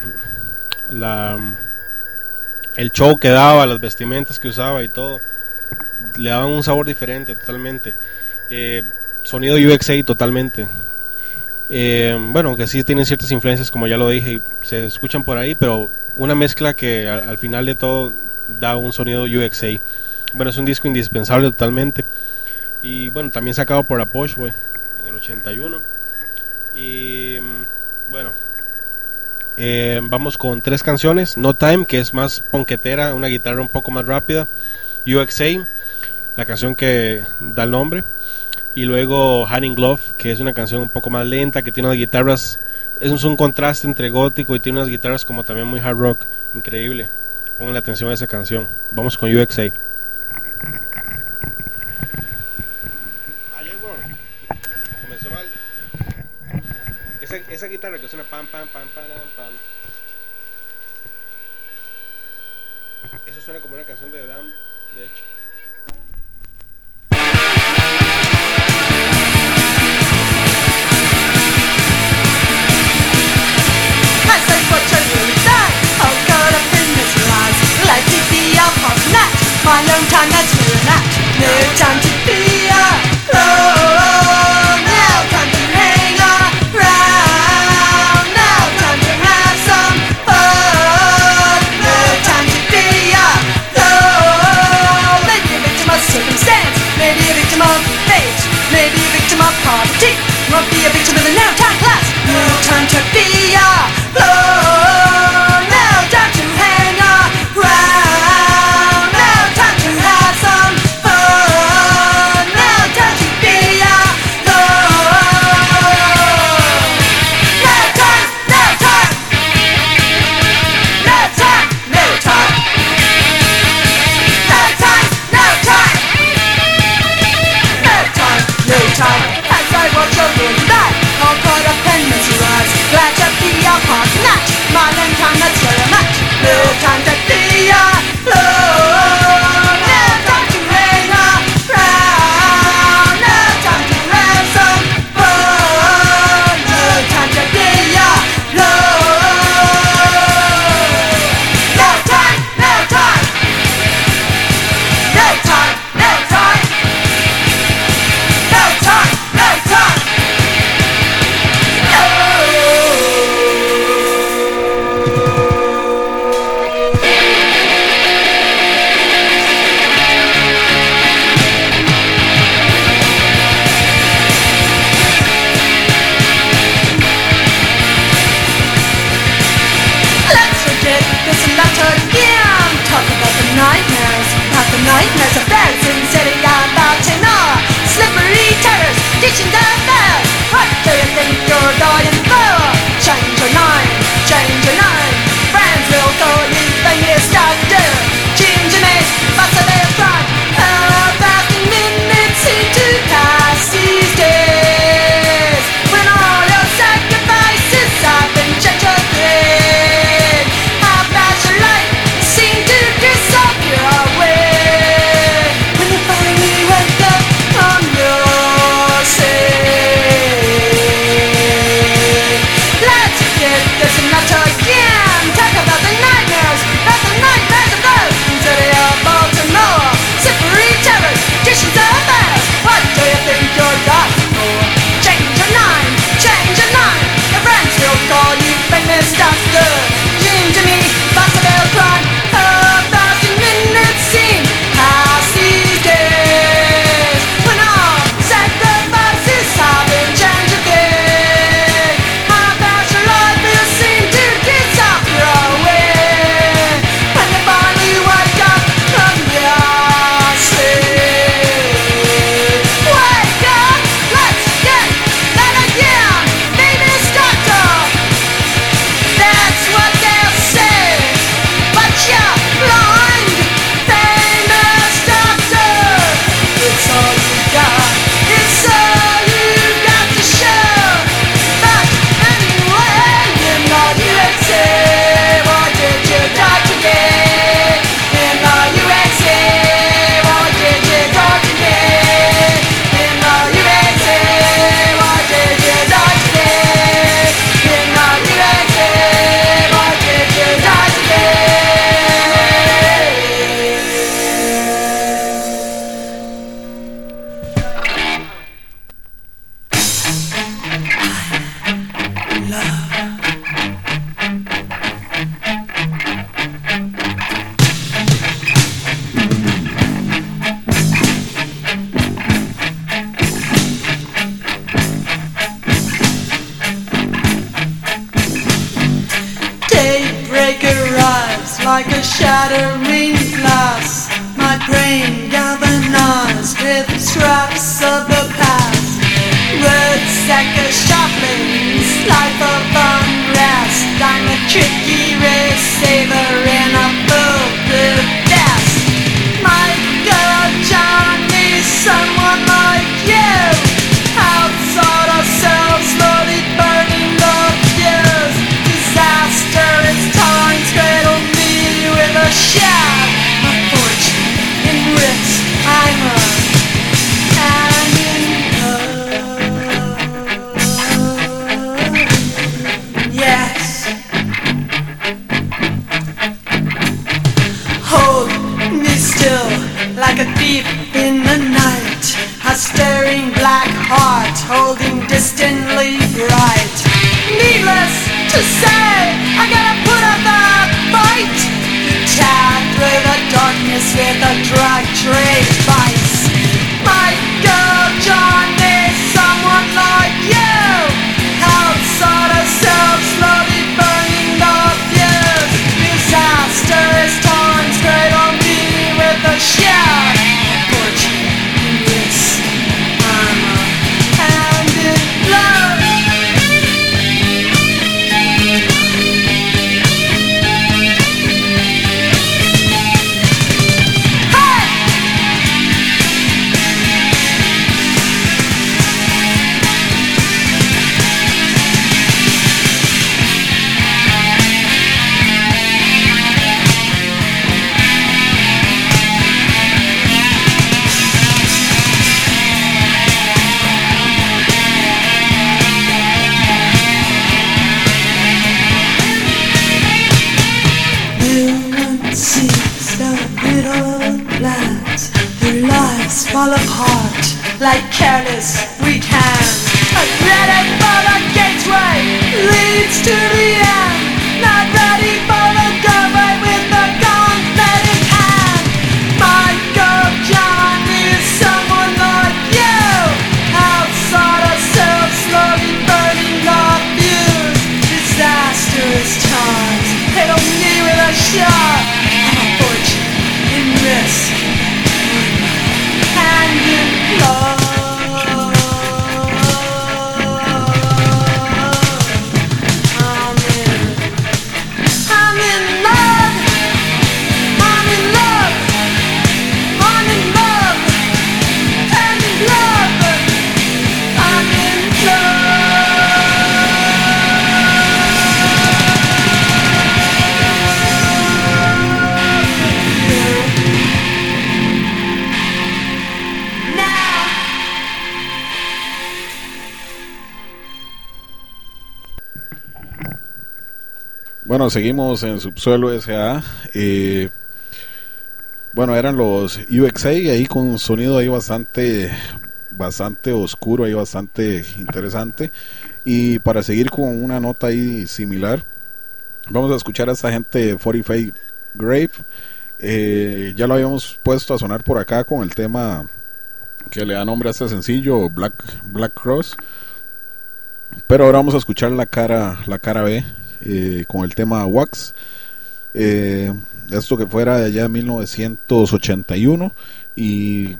el show que daba, las vestimentas que usaba y todo, le daban un sabor diferente totalmente. Sonido UXA totalmente. Bueno, aunque sí tienen ciertas influencias, como ya lo dije, y se escuchan por ahí, pero una mezcla que al final de todo da un sonido UXA. Bueno, es un disco indispensable totalmente. Y bueno, también sacado por A Posh Boy en el 81. Y bueno, vamos con 3 canciones. No Time, que es más ponquetera, una guitarra un poco más rápida. UXA, la canción que da el nombre. Y luego Hand in Glove, que es una canción un poco más lenta, que tiene unas guitarras, es un contraste entre gótico y tiene unas guitarras como también muy hard rock, increíble. Pongan atención a esa canción. Vamos con UXA. Comenzó mal. Esa guitarra que suena pam pam pam pam pam. Eso suena como una canción de Damn, de hecho. My long time that's for a nap. No time to be alone. Now time to hang around. Now time to have some fun. No time to be alone. Maybe a victim of circumstance, maybe a victim of fate, maybe a victim of poverty. Won't be a victim of the no-time class. No time to be alone. Now time to hang around. Now time to have some fun. teaching the bells. What do you think you're dying for? Change your mind, change your mind. Friends will call you famous doctor. Ginger Mays, what's a little fun? About the minutes seem to pass these days. When all your sacrifices have been changed to green. How fast your life seemed to disappear away. When you finally wake up from your sleep. Let's get this nut again. Talk about the nightmares of those in city of Baltimore. Slippery terrors, dishes of bells. What do you think you're dying for? Change your mind, change your mind. Your friends will call you famous doctor. Dream to me, possible crime. A thousand minutes seem past these days. When all sacrifices have been changed again. How fast your life will seem to disappear away. When you finally wake up from your sleep. Wake up, let's get that again. Famous doctor. That's what they'll say. But you're blind. Famous doctor. It's all you got. It's all you got to show. But anyway, in the USA, what did you die today? In the USA, what did you die today? In the USA, what did you die today? In the USA, what did you die today? Daybreak arrives like a shattering glass. My brain galvanized with scraps of the past. Words echo sharply, life of unrest. I'm a tricky receiver in a bulletproof vest. My girl John needs someone like you. Outside ourselves, slowly burning the fuse. Disaster is times cradle me with a shout. My fortune in risk, I'm a hand in glove. Yes. Hold me still like a thief in the night. A staring black heart holding distantly bright. Needless to say, I gotta put up the fight. Tagged through the darkness with a drug trade vice. My girl John needs someone like you. Outside ourselves, slowly burning the fuse. Disaster is times great on me with a shout. Fortune in this, I'm a hand in glove. Fall apart like careless weak hands. A credit for the gateway leads to the end. Not ready for the doorway with the gauntlet in hand. My girl John is someone like you. Outside ourselves, slowly burning the fuse. Disastrous times, hit on me with a shot. I'm a fortune in risk. And in love. Bueno, seguimos en Subsuelo S.A. Bueno, eran los UXA ahí con un sonido ahí bastante oscuro, ahí bastante interesante. Y para seguir con una nota ahí similar, vamos a escuchar a esta gente 45 Grave. Ya lo habíamos puesto a sonar por acá con el tema que le da nombre a este sencillo, Black Cross. Pero ahora vamos a escuchar la cara B con el tema Wax. Esto que fuera de allá de 1981 y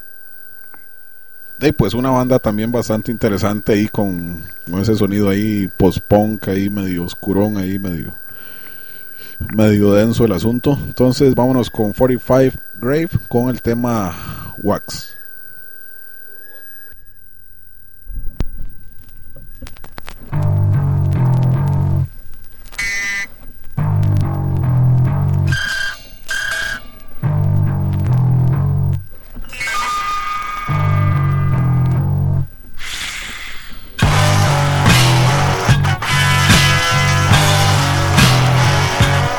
pues una banda también bastante interesante ahí con ese sonido ahí post-punk ahí medio oscurón ahí medio denso el asunto. Entonces vámonos con 45 Grave con el tema Wax.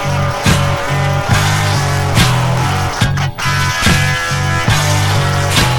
Black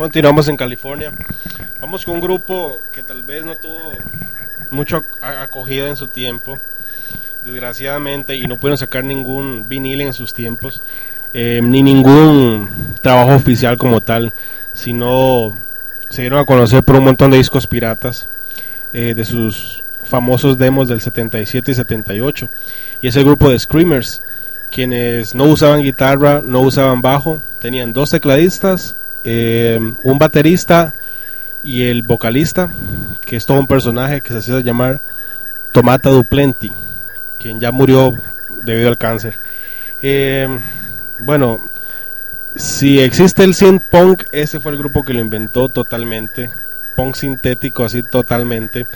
Continuamos en California. Vamos con un grupo que tal vez no tuvo mucha acogida en su tiempo, desgraciadamente, y no pudieron sacar ningún vinil en sus tiempos, ni ningún trabajo oficial como tal, sino se dieron a conocer por un montón de discos piratas de sus famosos demos del 77 y 78, y es el grupo de Screamers, quienes no usaban guitarra, no usaban bajo, tenían 2 tecladistas, un baterista y el vocalista, que es todo un personaje que se hacía llamar Tomata Duplenti, quien ya murió debido al cáncer. Bueno, si existe el synth punk, ese fue el grupo que lo inventó totalmente, punk sintético así totalmente.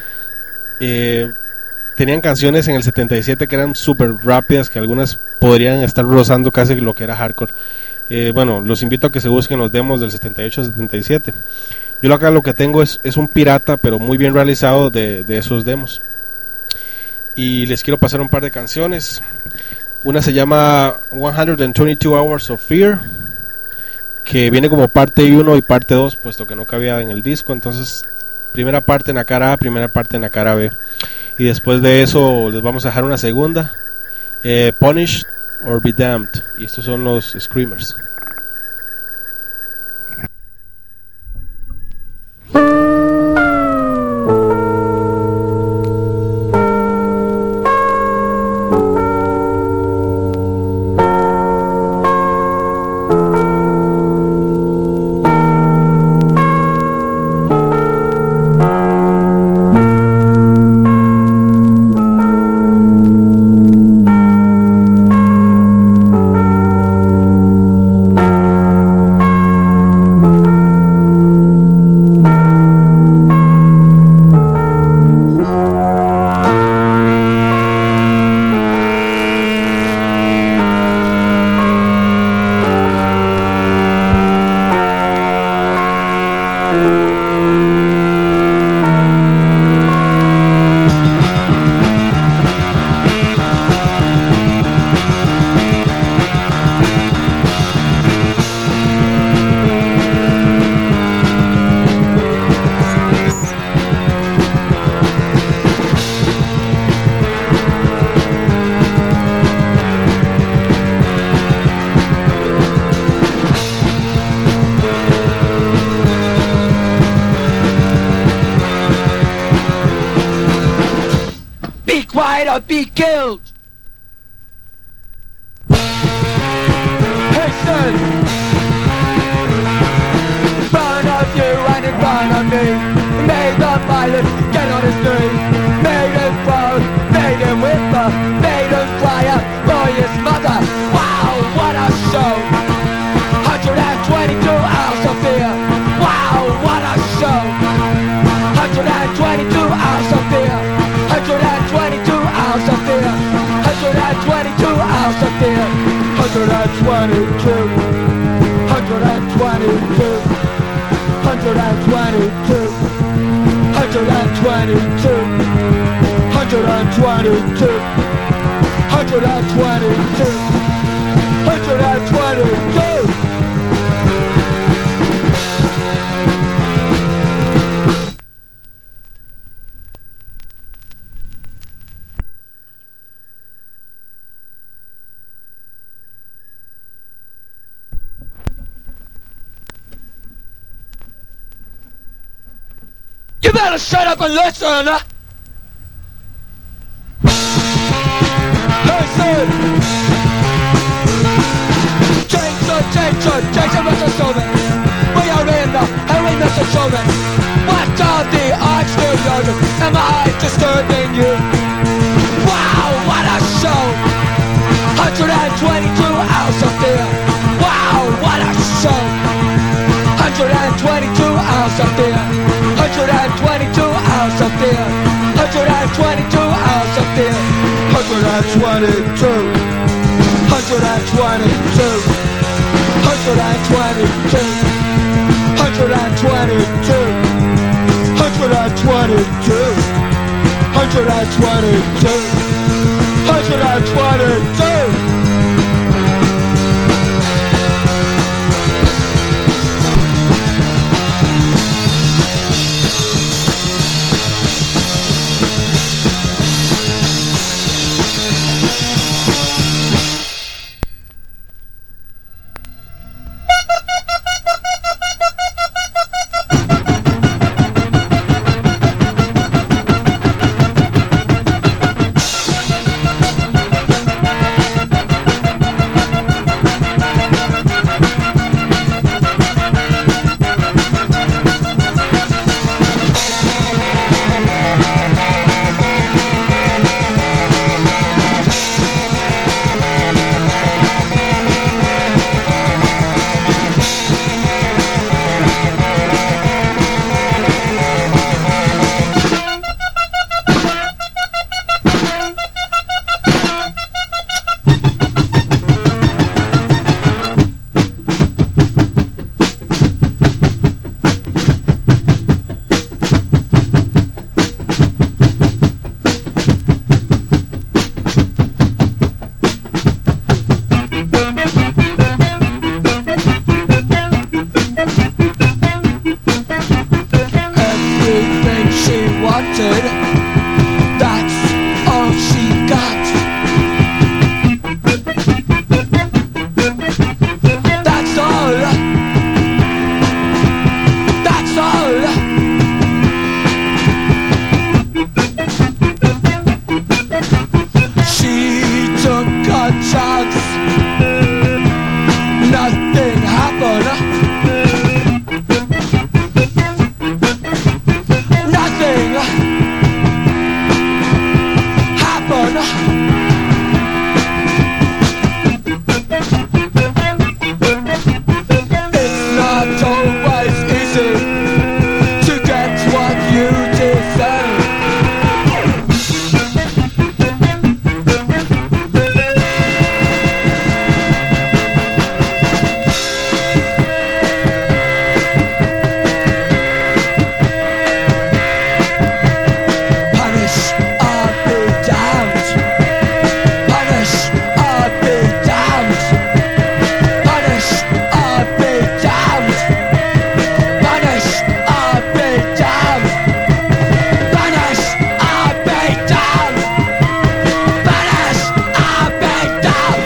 Tenían canciones en el 77 que eran súper rápidas, que algunas podrían estar rozando casi lo que era hardcore. Bueno, los invito a que se busquen los demos del 78-77. Yo acá lo que tengo es un pirata, pero muy bien realizado de esos demos. Y les quiero pasar un par de canciones. Una se llama 122 Hours of Fear, que viene como parte 1 y parte 2, puesto que no cabía en el disco. Entonces, primera parte en la cara A, primera parte en la cara B. Y después de eso les vamos a dejar una segunda, Punished or Be Damned. Y estos son los Screamers. Or be killed. Hey son, burn up you and in front of me. Made the violence get on his knees. Made him proud, made him whisper, made him cry out for his mother. Wow, what a show! 122 hours of fear. Wow, what a show! 122 hours of fear. 122 hours of fear. 122 hours of fear. 122. 122. 122. 122. 122. 122. 122. You better shut up and listen! Listen! Jason Mr. Chauvin. We are in the Henry Mr. Chauvin. What are the odds to you? Am I disturbing you? Wow, what a show! 122 hours of fear. Wow, what a show! 122 hours of fear. 122 hours of fear. 122 hours of fear. 122. 122. 122. 122. 122. 122. 122. she wanted, that's all she got. That's all. That's all. She took a chance. Nothing happened. Nothing happened. It's not always easy to get what you deserve. Punish or be damned. Punish or be damned. Punish or be damned. Punish or be damned. Punish or be damned. Punish or be damned.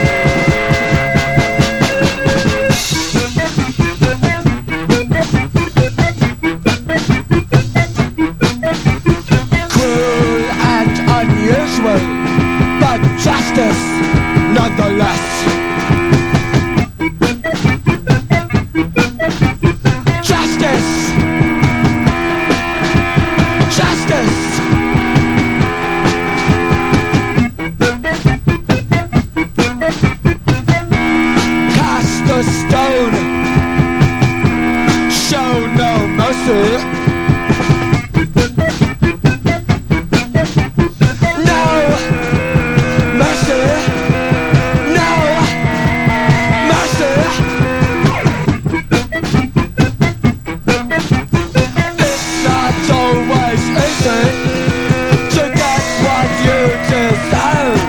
Cruel and unusual, but justice nonetheless. Justice. Justice. Cast the stone. Show no mercy. No mercy, no mercy. It's not always easy to get what you deserve.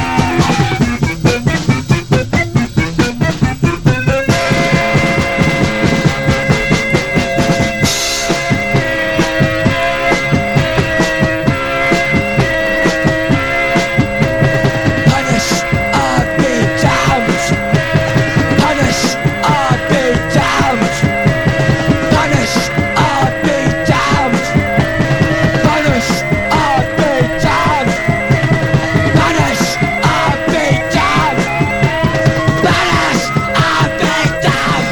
Punish or be damned. Punish or be damned. Punish or be damned. Punish or be damned. Punish or be damned. Punish or be damned.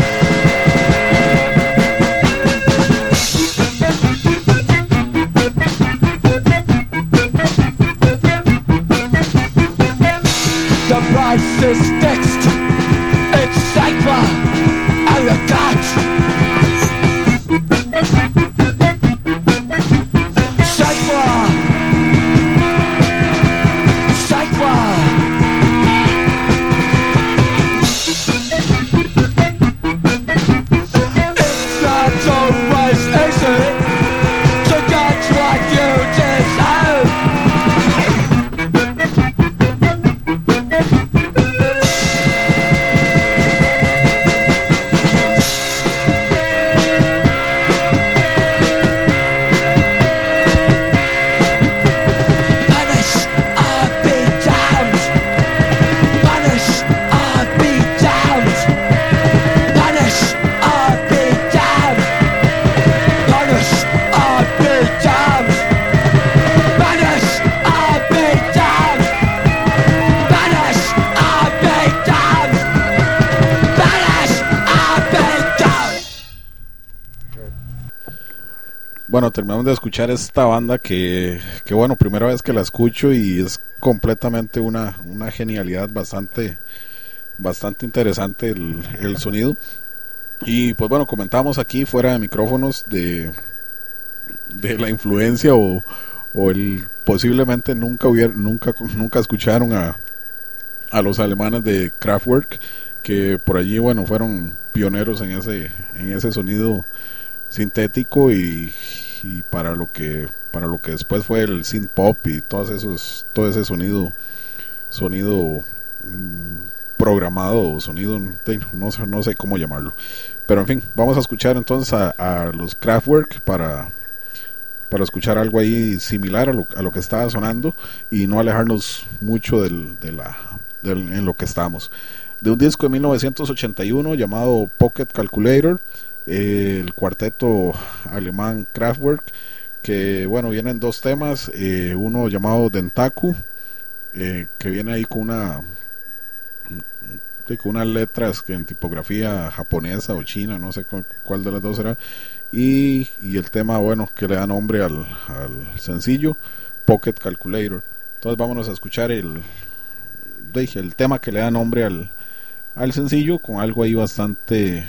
The price is fixed. It's safer and you got safer. Safer. It's not always easy to get what you deserve. Punish or be damned. Punish or be damned. Punish or be damned. Punish or be damned. Punish or be damned. Punish or be damned. Punish or be damned. Bueno, terminamos de escuchar esta banda que bueno, primera vez que la escucho y es completamente una genialidad, bastante interesante el sonido. Y pues bueno, comentamos aquí fuera de micrófonos de la influencia o el posiblemente nunca escucharon a los alemanes de Kraftwerk, que por allí bueno fueron pioneros en ese sonido sintético y para lo que después fue el synth pop y todo ese sonido programado, sonido no sé cómo llamarlo, pero en fin, vamos a escuchar entonces a los Kraftwerk para para escuchar algo ahí similar a lo que estaba sonando y no alejarnos mucho en lo que estamos. De un disco de 1981 llamado Pocket Calculator, el cuarteto alemán Kraftwerk, que bueno, vienen dos temas, uno llamado Dentaku, que viene ahí con unas letras que en tipografía japonesa o china, no sé cuál de las dos será, y el tema, bueno, que le da nombre al sencillo, Pocket Calculator. Entonces vámonos a escuchar el tema que le da nombre al sencillo, con algo ahí bastante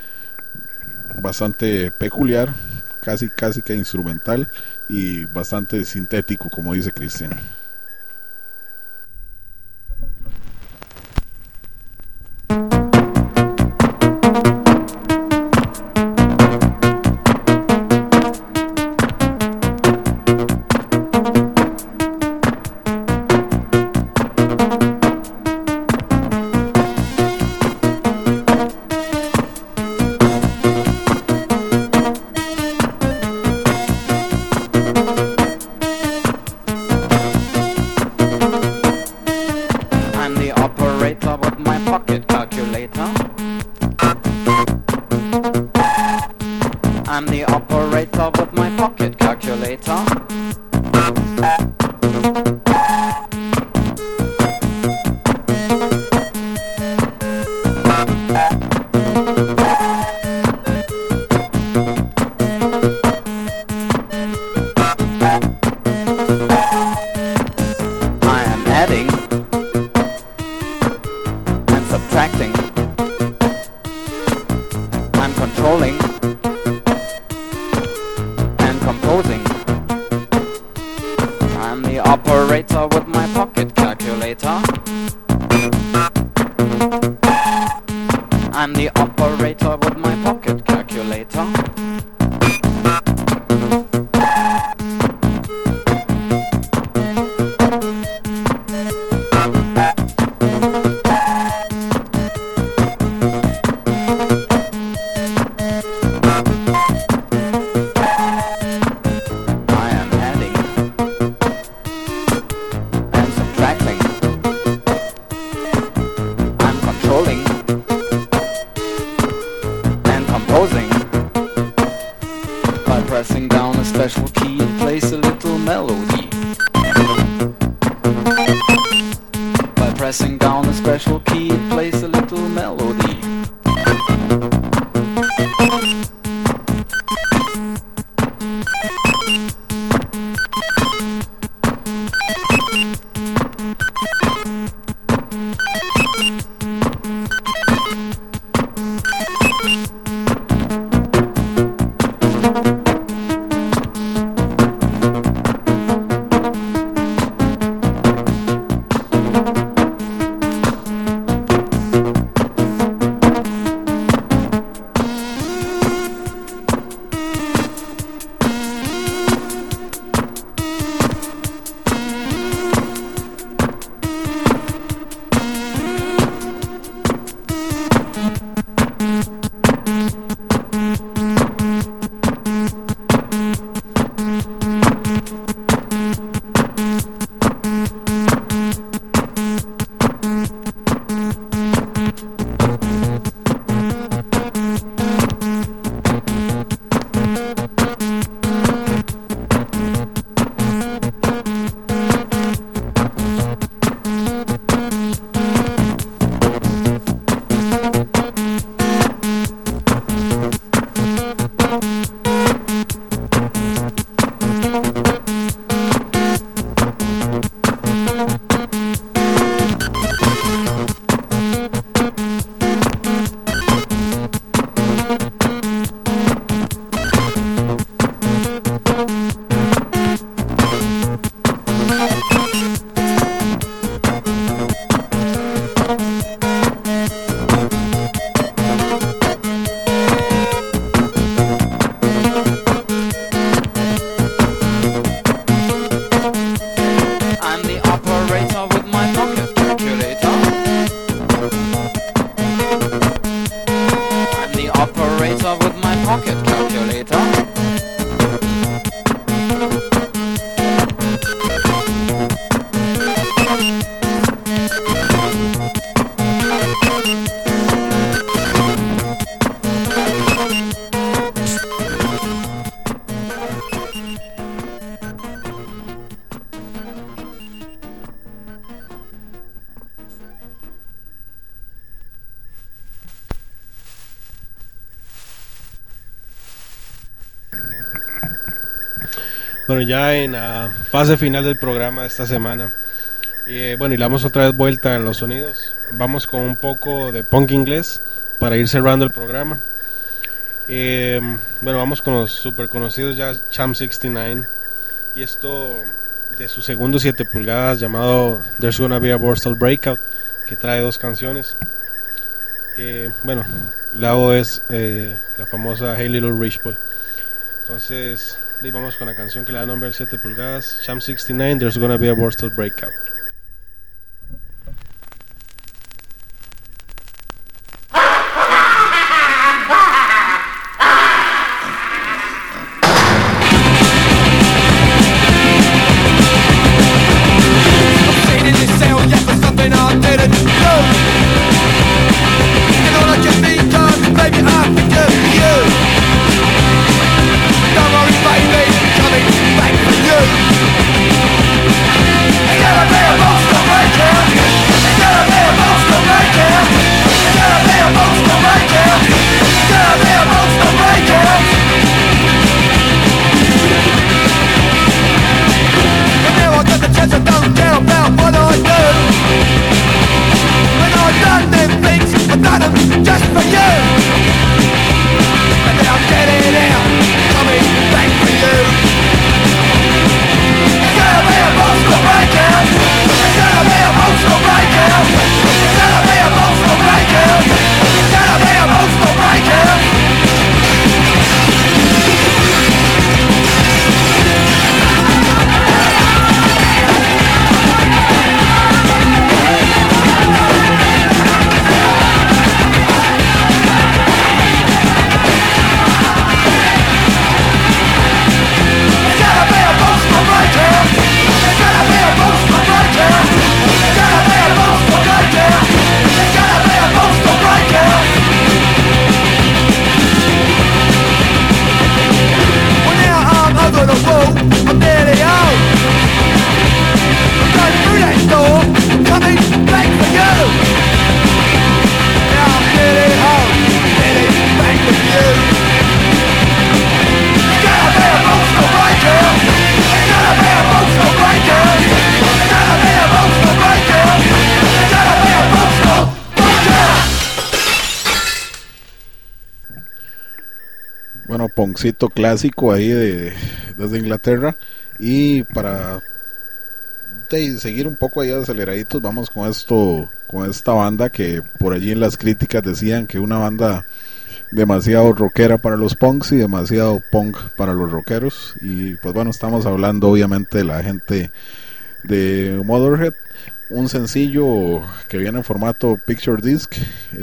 peculiar, casi que instrumental y bastante sintético, como dice Cristian. Bueno, ya en la fase final del programa de esta semana. Bueno, y le damos otra vez vuelta en los sonidos. Vamos con un poco de punk inglés para ir cerrando el programa. Bueno, vamos con los super conocidos ya, Champ 69. Y esto de su segundo 7 pulgadas llamado There's Gonna Be a Borstal Breakout, que trae 2 canciones. Bueno, el lado es la famosa Hey Little Rich Boy. Entonces, vamos con la canción que le da nombre al 7 pulgadas, Champ 69, There's Gonna Be a Borstal Breakout. Punkcito clásico ahí desde Inglaterra. Y para seguir un poco ahí aceleraditos, vamos con esta banda que por allí en las críticas decían que una banda demasiado rockera para los punks y demasiado punk para los rockeros. Y pues bueno, estamos hablando obviamente de la gente de Motorhead, un sencillo que viene en formato Picture Disc,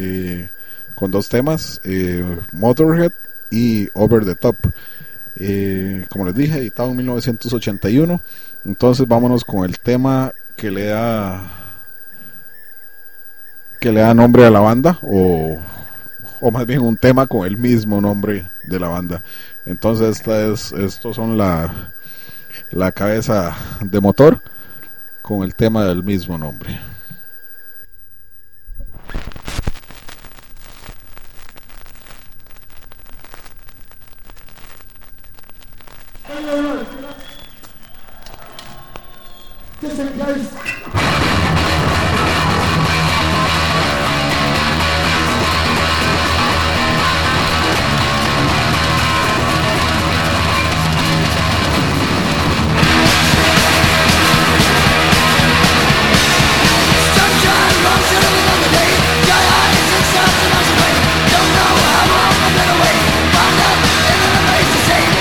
con 2 temas, Motorhead y Over the Top, como les dije, editado en 1981. Entonces vámonos con el tema que le da nombre a la banda, o más bien un tema con el mismo nombre de la banda. Entonces estos son la cabeza de motor con el tema del mismo nombre.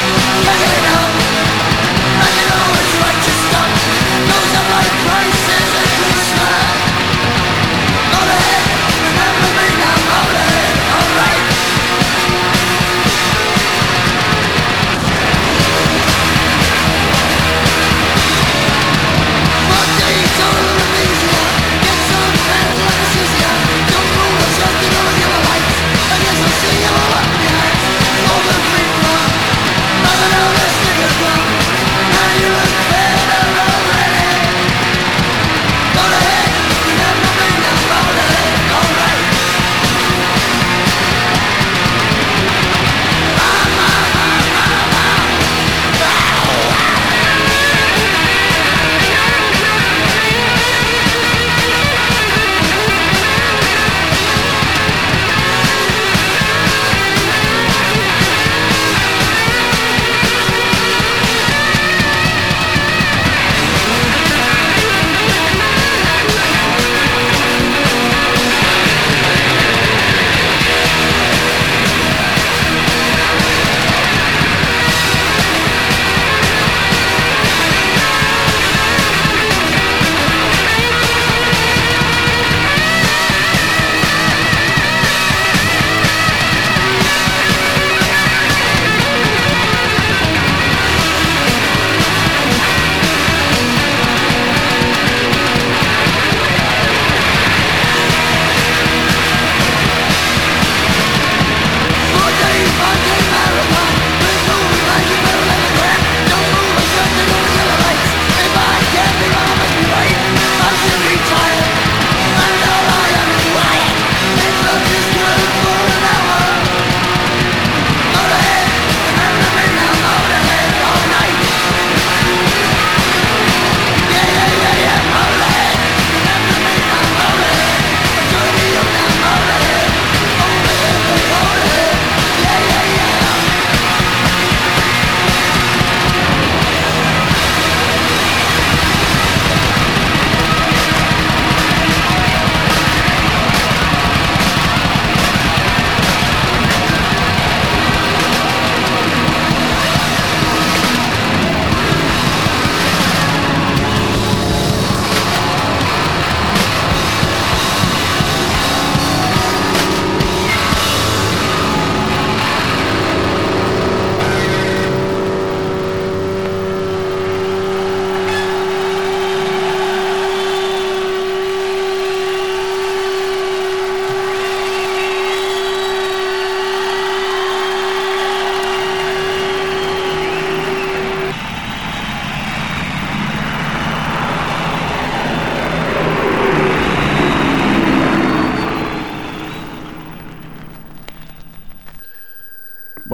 Prices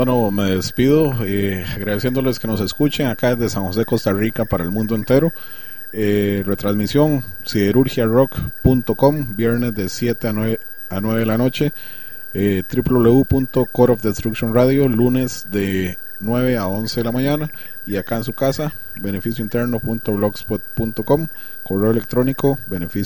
Bueno, me despido agradeciéndoles que nos escuchen acá desde San José, Costa Rica, para el mundo entero. Retransmisión siderurgiarock.com, viernes de 7 a 9 de la noche. www.Core of Destruction Radio, lunes de 9 a 11 de la mañana. Y acá en su casa, beneficiointerno.blogspot.com, correo electrónico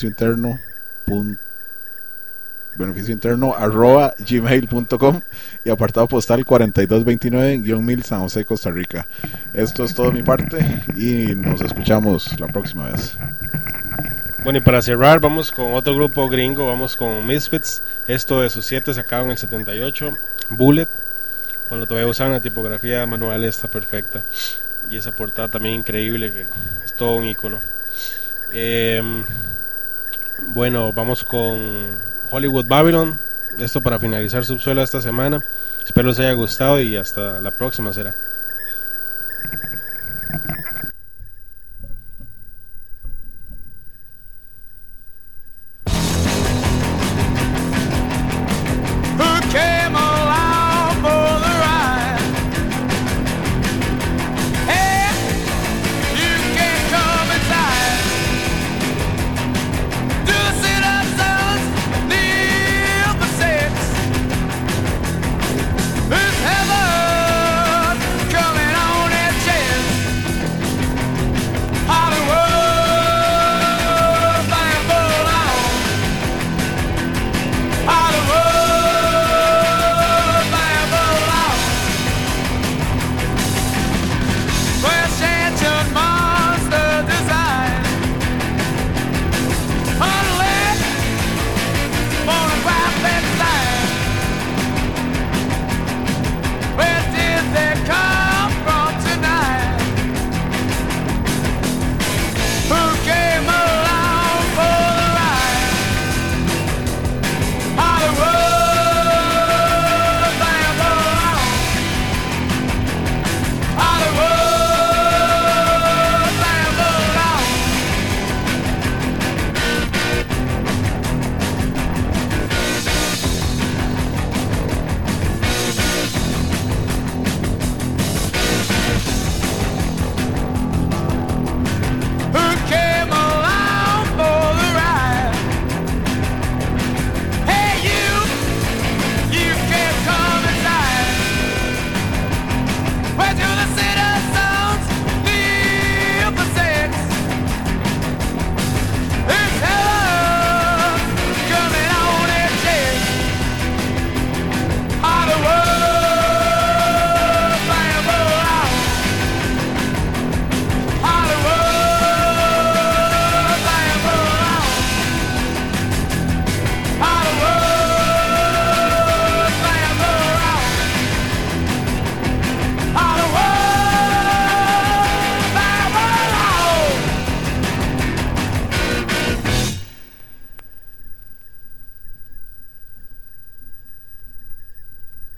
beneficiointerno@gmail.com y apartado postal 4229-1000, San José, Costa Rica. Esto es todo de mi parte y nos escuchamos la próxima vez. Bueno, y para cerrar vamos con otro grupo gringo, vamos con Misfits. Esto de sus 7 sacado en el 78, Bullet, cuando todavía usaban la tipografía manual, está perfecta. Y esa portada también increíble, que es todo un icono. Bueno, vamos con Hollywood Babylon. Esto para finalizar Subsuelo esta semana. Espero les haya gustado y hasta la próxima será.